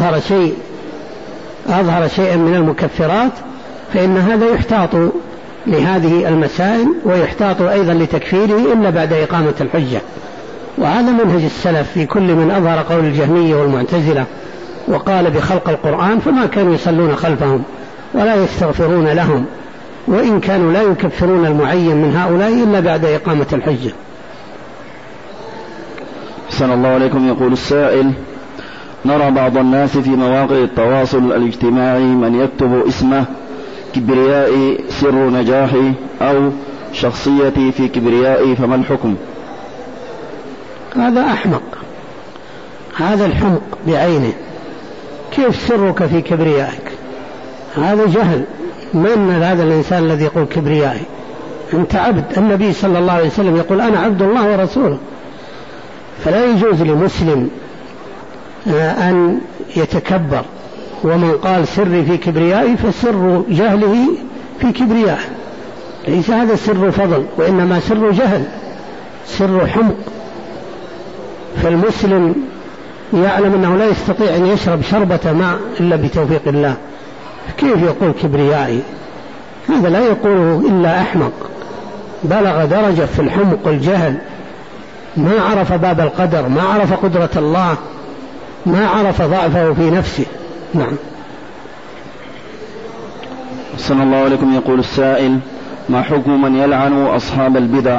[SPEAKER 1] أظهر شيئا من المكفرات فإن هذا يحتاط لهذه المسائل ويحتاط أيضا لتكفيره إلا بعد إقامة الحجة. وهذا منهج السلف في كل من أظهر قول الجهمية والمعتزلة وقال بخلق القرآن فما كانوا يصلون خلفهم ولا يستغفرون لهم، وإن كانوا لا يكفرون المعين من هؤلاء إلا بعد إقامة الحجة.
[SPEAKER 2] أحسن الله عليكم. يقول السائل: نرى بعض الناس في مواقع التواصل الاجتماعي من يكتب اسمه كبريائي سر نجاحي أو شخصيتي في كبريائي، فما الحكم؟
[SPEAKER 1] هذا أحمق، هذا الحمق بعينه. كيف سرك في كبريائك؟ هذا جهل. من هذا الإنسان الذي يقول كبريائي؟ أنت عبد. النبي صلى الله عليه وسلم يقول أنا عبد الله ورسوله. فلا يجوز لمسلم أن يتكبر. ومن قال سري في كبريائي فسر جهله في كبريائه، ليس هذا سر فضل وإنما سر جهل، سر حمق. فالمسلم يعلم أنه لا يستطيع أن يشرب شربة ماء إلا بتوفيق الله، كيف يقول كبريائي؟ هذا لا يقوله إلا أحمق بلغ درجة في الحمق والجهل، ما عرف باب القدر، ما عرف قدرة الله، ما عرف ضعفه في نفسه. نعم.
[SPEAKER 2] صلى الله عليكم. يقول السائل: ما حكم من يلعن أصحاب البدع؟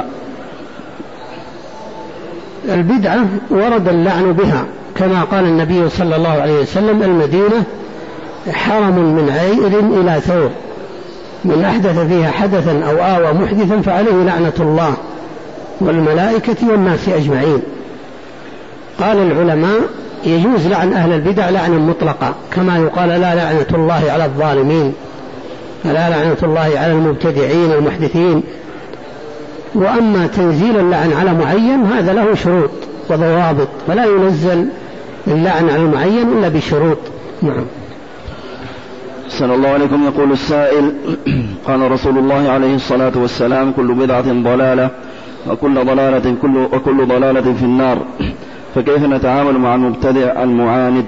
[SPEAKER 1] البدعة ورد اللعن بها كما قال النبي صلى الله عليه وسلم: المدينة حرم من عير إلى ثور، من أحدث فيها حدثا أو آوى محدثا فعليه لعنة الله والملائكة والناس أجمعين. قال العلماء: يجوز لعن أهل البدع لعنا مطلقا، كما يقال لا لعنة الله على الظالمين، لا لعنة الله على المبتدعين المحدثين. وأما تنزيل اللعن على معين هذا له شروط وضوابط، فلا ينزل اللعن على المعين إلا بشروط. نعم.
[SPEAKER 2] صلى الله عليكم. يقول السائل: قال رسول الله عليه الصلاة والسلام: كل بدعة ضلالة وكل ضلالة في النار، فكيف نتعامل مع المبتدع المعاند؟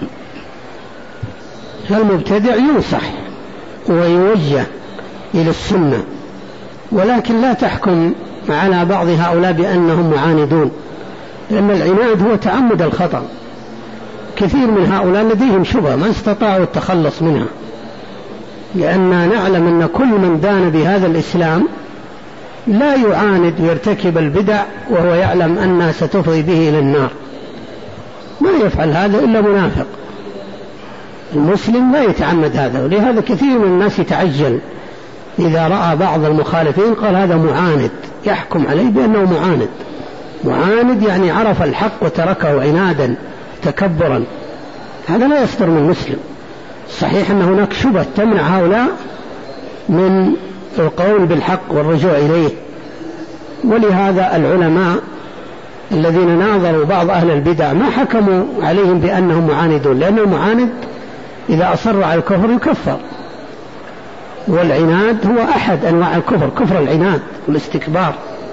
[SPEAKER 1] المبتدع ينصح ويوجه إلى السنة، ولكن لا تحكم على بعض هؤلاء بأنهم معاندون، لأن العناد هو تعمد الخطأ. كثير من هؤلاء لديهم شبهة ما استطاعوا التخلص منها، لأننا نعلم أن كل من دان بهذا الإسلام لا يعاند ويرتكب البدع وهو يعلم أنها ستفضي به إلى النار، ما يفعل هذا إلا منافق. المسلم لا يتعمد هذا، ولهذا كثير من الناس يتعجل إذا رأى بعض المخالفين قال هذا معاند، يحكم عليه بأنه معاند يعني عرف الحق وتركه عنادا تكبرا، هذا لا يصدر من مسلم. صحيح أن هناك شبهة تمنع هؤلاء من القول بالحق والرجوع إليه، ولهذا العلماء الذين ناظروا بعض أهل البدع ما حكموا عليهم بأنهم معاندون، لأن المعاند إذا أصر على الكفر يكفر، والعناد هو أحد أنواع الكفر، كفر العناد والاستكبار.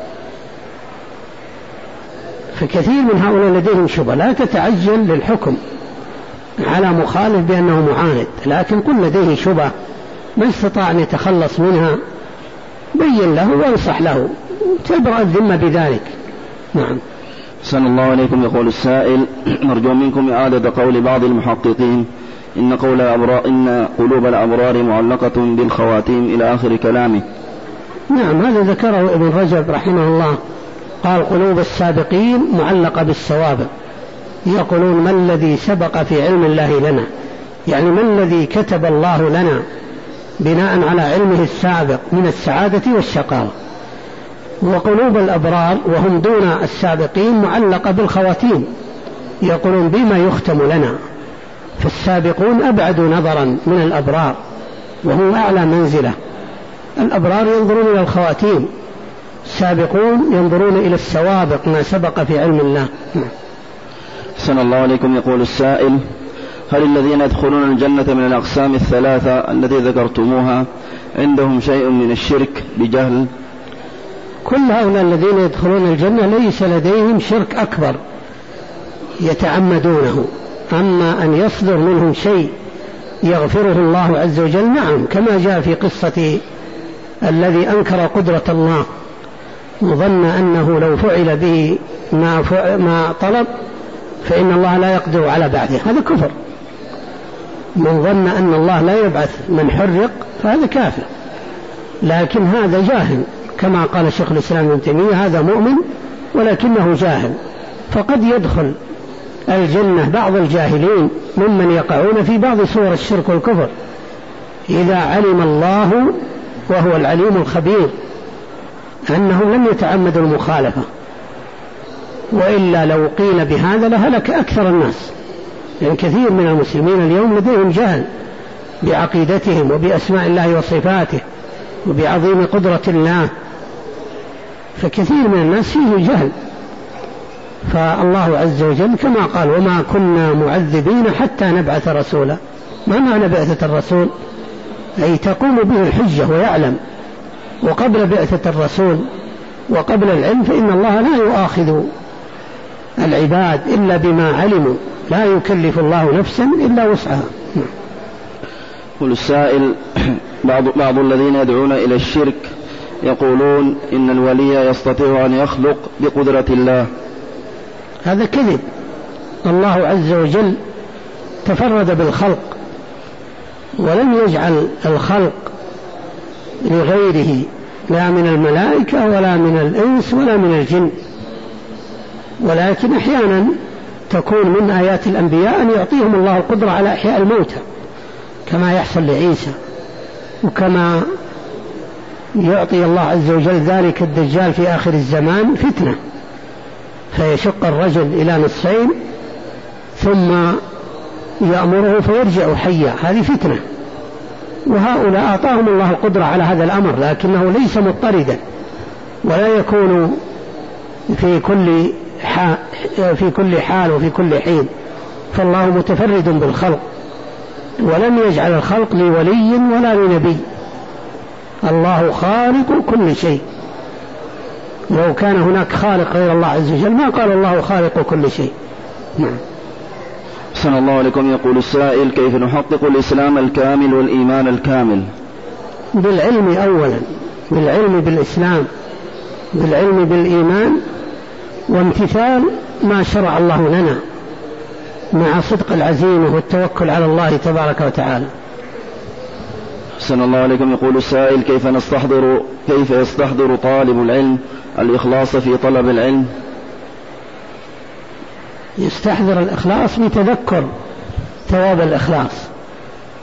[SPEAKER 1] فكثير من هؤلاء لديهم شبهة، لا تتعجل للحكم على مخالف بأنه معاند، لكن كل لديه شبهة ما استطاع أن يتخلص منها بين له وانصح له تبرأ الذمة بذلك. نعم.
[SPEAKER 2] أحسن الله عليكم. يقول السائل: نرجو منكم إعادة قول بعض المحققين إن قلوب الأبرار معلقة بالخواتيم إلى آخر كلامه.
[SPEAKER 1] نعم، هذا ذكره ابن رجب رحمه الله، قال قلوب السابقين معلقة بالسوابق، يقولون ما الذي سبق في علم الله لنا، يعني ما الذي كتب الله لنا بناء على علمه السابق من السعادة والشقاوة. وقلوب الأبرار وهم دون السابقين معلقة بالخواتيم، يقولون بما يختم لنا، فالسابقون أبعد نظرا من الأبرار وهم أعلى منزلة. الأبرار ينظرون إلى الخواتيم، السابقون ينظرون إلى السوابق ما سبق في علم الله.
[SPEAKER 2] أحسن الله عليكم. يقول السائل: هل الذين يدخلون الجنة من الأقسام الثلاثة التي ذكرتموها عندهم شيء من الشرك بجهل؟
[SPEAKER 1] كل هؤلاء الذين يدخلون الجنة ليس لديهم شرك أكبر يتعمدونه، أما أن يصدر منهم شيء يغفره الله عز وجل نعم، كما جاء في قصة الذي أنكر قدرة الله وظن أنه لو فعل به ما طلب فإن الله لا يقدر على بعده، هذا كفر. من ظن أن الله لا يبعث من حرق فهذا كافر، لكن هذا جاهل، كما قال شيخ الإسلام ابن تيمية هذا مؤمن ولكنه جاهل، فقد يدخل الجنة بعض الجاهلين ممن يقعون في بعض صور الشرك والكفر إذا علم الله وهو العليم الخبير أنهم لم يتعمدوا المخالفة، وإلا لو قيل بهذا لهلك أكثر الناس، لأن كثير من المسلمين اليوم لديهم جهل بعقيدتهم وبأسماء الله وصفاته وبعظيم قدرة الله، فكثير من الناس فيه جهل. فالله عز وجل كما قال: وما كنا معذبين حتى نبعث رسولا. ما معنى بعثة الرسول؟ أي تقوم به الحجة ويعلم، وقبل بعثة الرسول وقبل العلم فإن الله لا يؤاخذ العباد إلا بما علموا، لا يكلف الله نفسا إلا وسعها.
[SPEAKER 2] يقول السائل: بعض الذين يدعون إلى الشرك يقولون إن الولي يستطيع أن يخلق بقدرة الله.
[SPEAKER 1] هذا كذب، الله عز وجل تفرد بالخلق ولم يجعل الخلق لغيره، لا من الملائكة ولا من الإنس ولا من الجن، ولكن أحيانا تكون من آيات الأنبياء أن يعطيهم الله القدرة على إحياء الموتى كما يحصل لعيسى، وكما يعطي الله عز وجل ذلك الدجال في آخر الزمان فتنة فيشق الرجل إلى نصفين ثم يأمره فيرجع حيا، هذه فتنة. وهؤلاء أعطاهم الله القدرة على هذا الأمر، لكنه ليس مضطردا ولا يكون في كل حال وفي كل حين، فالله متفرد بالخلق ولم يجعل الخلق لولي ولا لنبي، الله خالق كل شيء. لو كان هناك خالق غير الله عز وجل ما قال الله خالق كل شيء. نعم.
[SPEAKER 2] أحسن الله عليكم. يقول السائل: كيف نحقق الإسلام الكامل والإيمان الكامل؟
[SPEAKER 1] بالعلم أولا، بالعلم بالإسلام، بالعلم بالإيمان، وامتثال ما شرع الله لنا مع صدق العزيمة والتوكل على الله تبارك وتعالى.
[SPEAKER 2] أحسن الله عليكم. يقول السائل: كيف يستحضر طالب العلم الإخلاص في طلب العلم؟
[SPEAKER 1] يستحضر الإخلاص بتذكر ثواب الإخلاص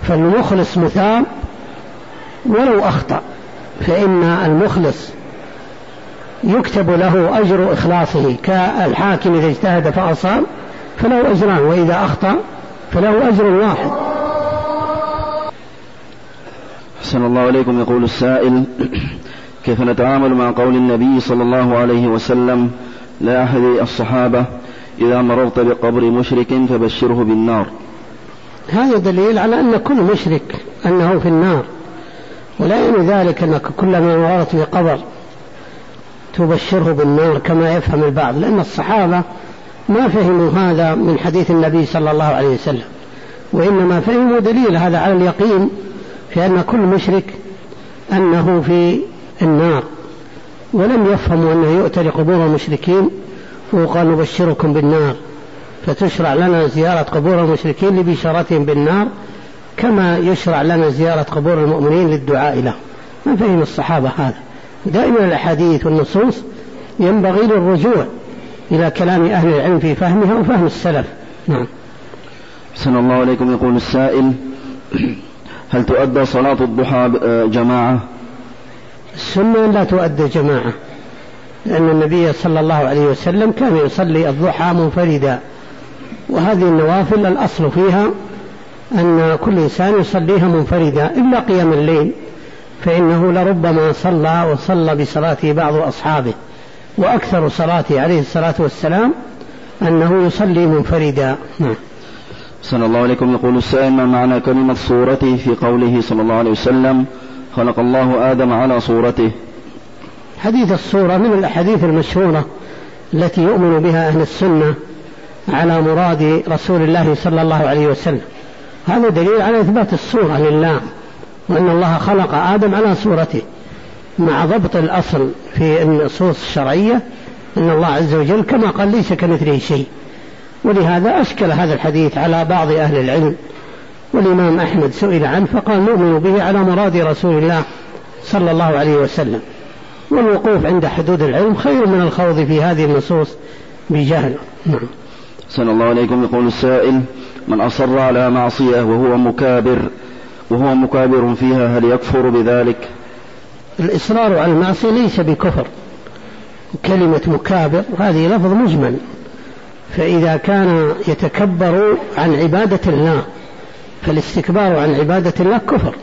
[SPEAKER 1] فالمخلص مثاب ولو أخطأ، فإن المخلص يكتب له أجر إخلاصه، كالحاكم إذا اجتهد فأصاب فله أجران، وإذا أخطأ فله أجر واحد.
[SPEAKER 2] أحسن الله عليكم. يقول السائل: كيف نتعامل مع قول النبي صلى الله عليه وسلم: لا أحد الصحابة إذا مررت بقبر مشرك فبشره بالنار؟
[SPEAKER 1] هذا دليل على أن كل مشرك أنه في النار، ولا يعني ذلك أنك كلما مررت بقبر تبشره بالنار كما يفهم البعض، لأن الصحابة ما فهموا هذا من حديث النبي صلى الله عليه وسلم، وإنما فهموا دليل هذا على اليقين في أن كل مشرك أنه في النار، ولم يفهموا أنه يؤتى لقبور المشركين وقال نبشركم بالنار، فتشرع لنا زيارة قبور المشركين لبشارتهم بالنار كما يشرع لنا زيارة قبور المؤمنين للدعاء له. ما فهم الصحابة هذا. دائما الأحاديث والنصوص ينبغي للرجوع إلى كلام أهل العلم في فهمها وفهم السلف. نعم.
[SPEAKER 2] أحسن الله عليكم. يقول السائل: هل تؤدى صلاة الضحى جماعة؟
[SPEAKER 1] السنة لا تؤدى جماعة، لأن النبي صلى الله عليه وسلم كان يصلي الضحى منفردا، وهذه النوافل الأصل فيها أن كل إنسان يصليها منفردا إلا قيام الليل، فإنه لربما صلى بصلاته بعض أصحابه، وأكثر صلاته عليه الصلاة والسلام أنه يصلي منفردا. نعم.
[SPEAKER 2] صلى الله عليكم. يقول السائل: ما معنى كلمة صورته في قوله صلى الله عليه وسلم: خلق الله آدم على صورته؟
[SPEAKER 1] حديث الصورة من الأحاديث المشهورة التي يؤمن بها أهل السنة على مراد رسول الله صلى الله عليه وسلم. هذا دليل على إثبات الصورة لله، وأن الله خلق آدم على صورته، مع ضبط الأصل في النصوص الشرعية أن الله عز وجل كما قال ليس كمثله شيء. ولهذا أشكل هذا الحديث على بعض أهل العلم، والإمام أحمد سئل عنه فقال نؤمن به على مراد رسول الله صلى الله عليه وسلم. والوقوف عند حدود العلم خير من الخوض في هذه النصوص بجهل. نعم.
[SPEAKER 2] صلى الله عليكم. يقول السائل: من أصر على معصية وهو مكابر فيها هل يكفر بذلك؟
[SPEAKER 1] الإصرار على المعصية ليس بكفر. كلمة مكابر هذه لفظ مجمل، فإذا كان يتكبر عن عبادة الله فالاستكبار عن عبادة الله كفر،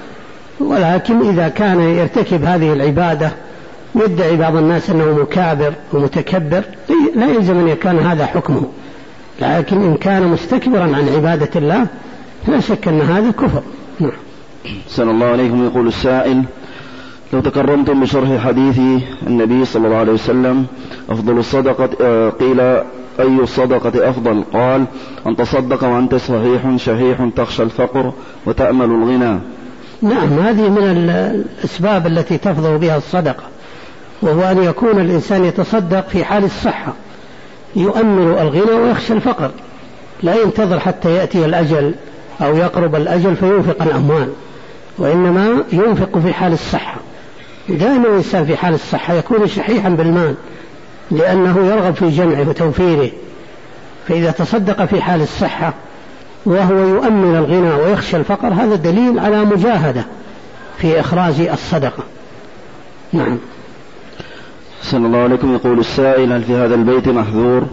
[SPEAKER 1] ولكن إذا كان يرتكب هذه العبادة يدعي بعض الناس أنه مكابر ومتكبر لا يلزم أن يكون هذا حكمه، لكن إن كان مستكبرا عن عبادة الله لا شك أن هذا كفر. نعم.
[SPEAKER 2] صلى الله عليكم. يقول السائل: لو تكرمتم بشرح حديث النبي صلى الله عليه وسلم أفضل الصدقة، قيل أي الصدقة أفضل؟ قال: أن تصدق وأنت صحيح شحيح تخشى الفقر وتأمل الغنى.
[SPEAKER 1] نعم، هذه من الأسباب التي تفضل بها الصدقة، وهو أن يكون الإنسان يتصدق في حال الصحة، يؤمل الغنى ويخشى الفقر، لا ينتظر حتى يأتي الأجل أو يقرب الأجل فينفق الأموال، وإنما ينفق في حال الصحة. دائما الإنسان في حال الصحة يكون شحيحا بالمال لأنه يرغب في جمعه وتوفيره، فإذا تصدق في حال الصحة وهو يؤمن الغنى ويخشى الفقر هذا دليل على مجاهدة في إخراج الصدقة. نعم.
[SPEAKER 2] صلى الله عليكم. يقول السائل: هل في هذا البيت محذور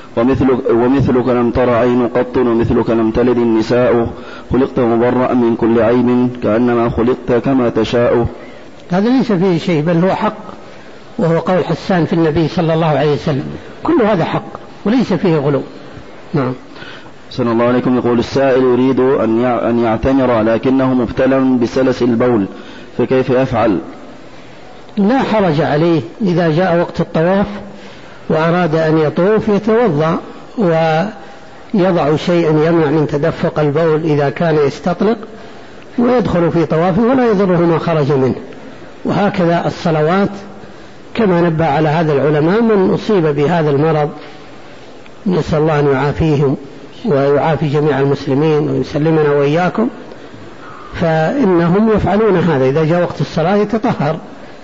[SPEAKER 2] ومثلك لم تر عين قط ومثلك لم تلد النساء خلقت مبرأ من كل عيب كأنما خلقت كما تشاء؟
[SPEAKER 1] هذا ليس فيه شيء بل هو حق، وهو قول حسان في النبي صلى الله عليه وسلم، كل هذا حق وليس فيه غلو. نعم.
[SPEAKER 2] صلى الله عليكم. يقول السائل: يريد أن يعتمر لكنه مبتلى بسلس البول فكيف يفعل؟
[SPEAKER 1] لا حرج عليه، إذا جاء وقت الطواف وأراد أن يطوف يتوضأ ويضع شيئا يمنع من تدفق البول إذا كان يستطلق ويدخل في طوافه ولا يضره ما خرج منه. وهكذا الصلوات كما نبه على هذا العلماء من أصيب بهذا المرض، نسأل الله أن يعافيهم ويعافي جميع المسلمين ويسلمنا وإياكم، فإنهم يفعلون هذا، إذا جاء وقت الصلاة يتطهر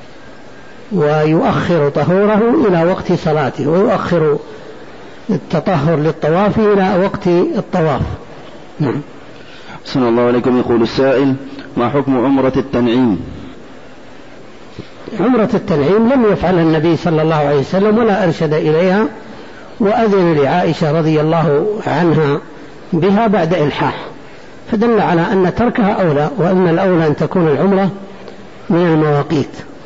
[SPEAKER 1] ويؤخر طهوره إلى وقت صلاته، ويؤخر التطهر للطواف إلى وقت الطواف. نعم.
[SPEAKER 2] أحسن الله عليكم. يقول السائل: ما حكم عمرة التنعيم؟
[SPEAKER 1] عمرة التنعيم لم يفعلها النبي صلى الله عليه وسلم ولا أرشد إليها، وأذن لعائشة رضي الله عنها بها بعد إلحاح، فدل على أن تركها أولى، وأن الأولى أن تكون العمرة من المواقيت.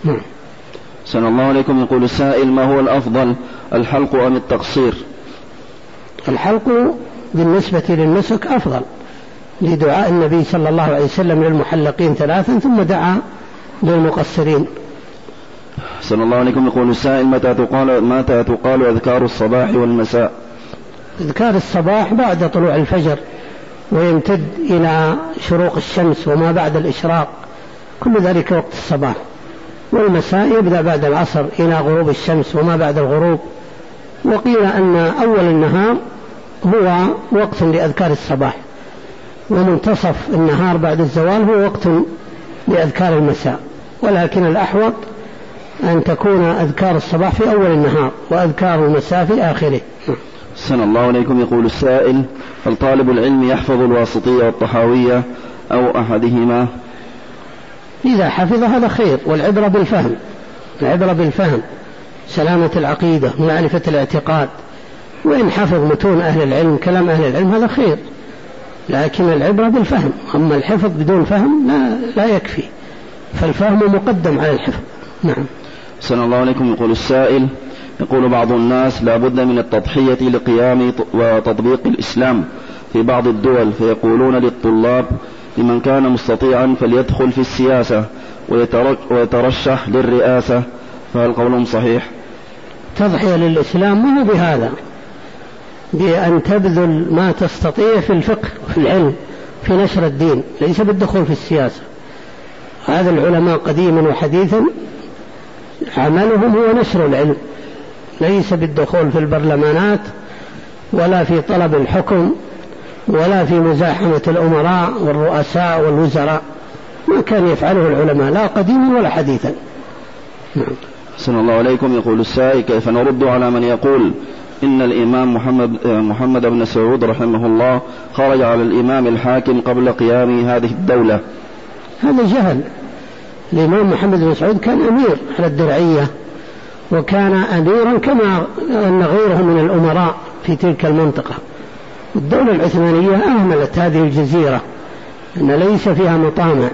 [SPEAKER 2] أحسن الله عليكم. يقول السائل: ما هو الأفضل، الحلق أم التقصير؟
[SPEAKER 1] الحلق بالنسبة للنسك أفضل، لدعاء النبي صلى الله عليه وسلم للمحلقين 3 ثم دعا للمقصرين.
[SPEAKER 2] أحسن الله عليكم. يقول السائل: متى تقال أذكار الصباح والمساء؟
[SPEAKER 1] أذكار الصباح بعد طلوع الفجر ويمتد إلى شروق الشمس وما بعد الإشراق، كل ذلك وقت الصباح. والمساء يبدأ بعد العصر إلى غروب الشمس وما بعد الغروب. وقيل أن أول النهار هو وقت لأذكار الصباح، ومنتصف النهار بعد الزوال هو وقت لأذكار المساء، ولكن الأحوط أن تكون أذكار الصباح في أول النهار وأذكار المساء في آخره.
[SPEAKER 2] أحسن الله عليكم. يقول السائل: هل طالب العلم يحفظ الواسطية والطحاوية أو أحدهما؟
[SPEAKER 1] إذا حفظ هذا خير، والعبرة بالفهم، العبرة بالفهم، سلامة العقيدة، معرفة الاعتقاد. وإن حفظ متون أهل العلم، كلام أهل العلم، هذا خير، لكن العبرة بالفهم. أما الحفظ بدون فهم لا يكفي، فالفهم مقدم على الحفظ. نعم.
[SPEAKER 2] أحسن الله عليكم. يقول السائل: يقول بعض الناس لا بد من التضحية لقيام وتطبيق الإسلام في بعض الدول، فيقولون للطلاب: لمن كان مستطيعا فليدخل في السياسة ويترشح للرئاسة، فهل قولهم صحيح؟
[SPEAKER 1] تضحية للإسلام ما هو بهذا، بأن تبذل ما تستطيع في الفقه وفي العلم في نشر الدين، ليس بالدخول في السياسة. هذا العلماء قديما وحديثا عملهم هو نشر العلم، ليس بالدخول في البرلمانات ولا في طلب الحكم ولا في مزاحمة الأمراء والرؤساء والوزراء، ما كان يفعله العلماء لا قديما ولا حديثا. نعم.
[SPEAKER 2] أحسن الله عليكم. يقول السائل: كيف نرد على من يقول إن الإمام محمد بن سعود رحمه الله خرج على الإمام الحاكم قبل قيام هذه الدولة؟
[SPEAKER 1] هذا جهل. الإمام محمد بن سعود كان أمير على الدرعية، وكان أميرا كما أن غيره من الأمراء في تلك المنطقة. الدولة العثمانية أهملت هذه الجزيرة، أن ليس فيها مطامع،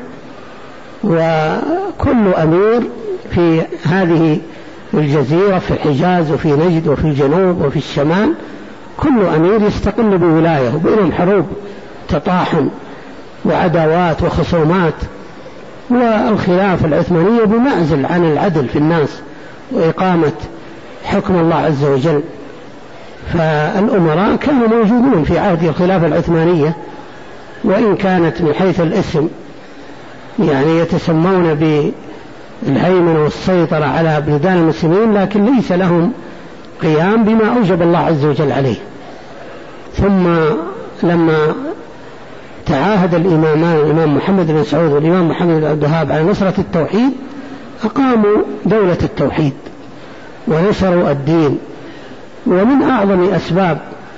[SPEAKER 1] وكل أمير في هذه الجزيرة في الحجاز وفي نجد وفي الجنوب وفي الشمال، كل أمير يستقل بولاية، وبينهم حروب تطاحن وعداوات وخصومات، والخلافة العثمانية بمعزل عن العدل في الناس وإقامة حكم الله عز وجل. فالأمراء كانوا موجودون في عهد الخلافة العثمانية، وإن كانت من حيث الاسم يعني يتسمون بالهيمنة والسيطرة على بلدان المسلمين، لكن ليس لهم قيام بما أوجب الله عز وجل عليه. ثم لما تعاهد الإمامان، الإمام محمد بن سعود والإمام محمد بن عبد الوهاب، على نصرة التوحيد، أقاموا دولة التوحيد ونشروا الدين. ومن أعظم أسباب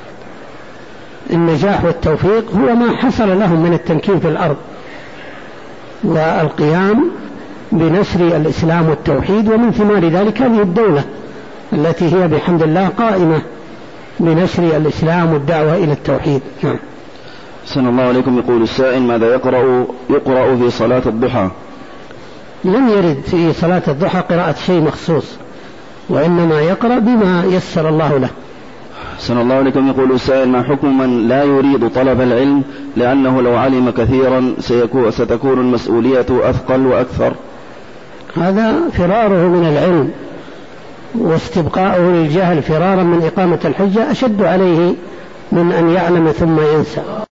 [SPEAKER 1] النجاح والتوفيق هو ما حصل لهم من التمكين في الأرض والقيام بنشر الإسلام والتوحيد، ومن ثمار ذلك هذه الدولة التي هي بحمد الله قائمة بنشر الإسلام والدعوة إلى التوحيد. نعم.
[SPEAKER 2] أحسن الله عليكم. يقول السائل: ماذا يقرأ في صلاة الضحى؟
[SPEAKER 1] لم يرد في صلاة الضحى قراءة شيء مخصوص، وإنما يقرأ بما يسر الله له.
[SPEAKER 2] أحسن الله عليكم. يقول السائل: ما حكم من لا يريد طلب العلم لأنه لو علم كثيرا ستكون المسؤولية أثقل وأكثر؟
[SPEAKER 1] هذا فراره من العلم واستبقاؤه للجهل فرارا من إقامة الحجة أشد عليه من أن يعلم ثم ينسى.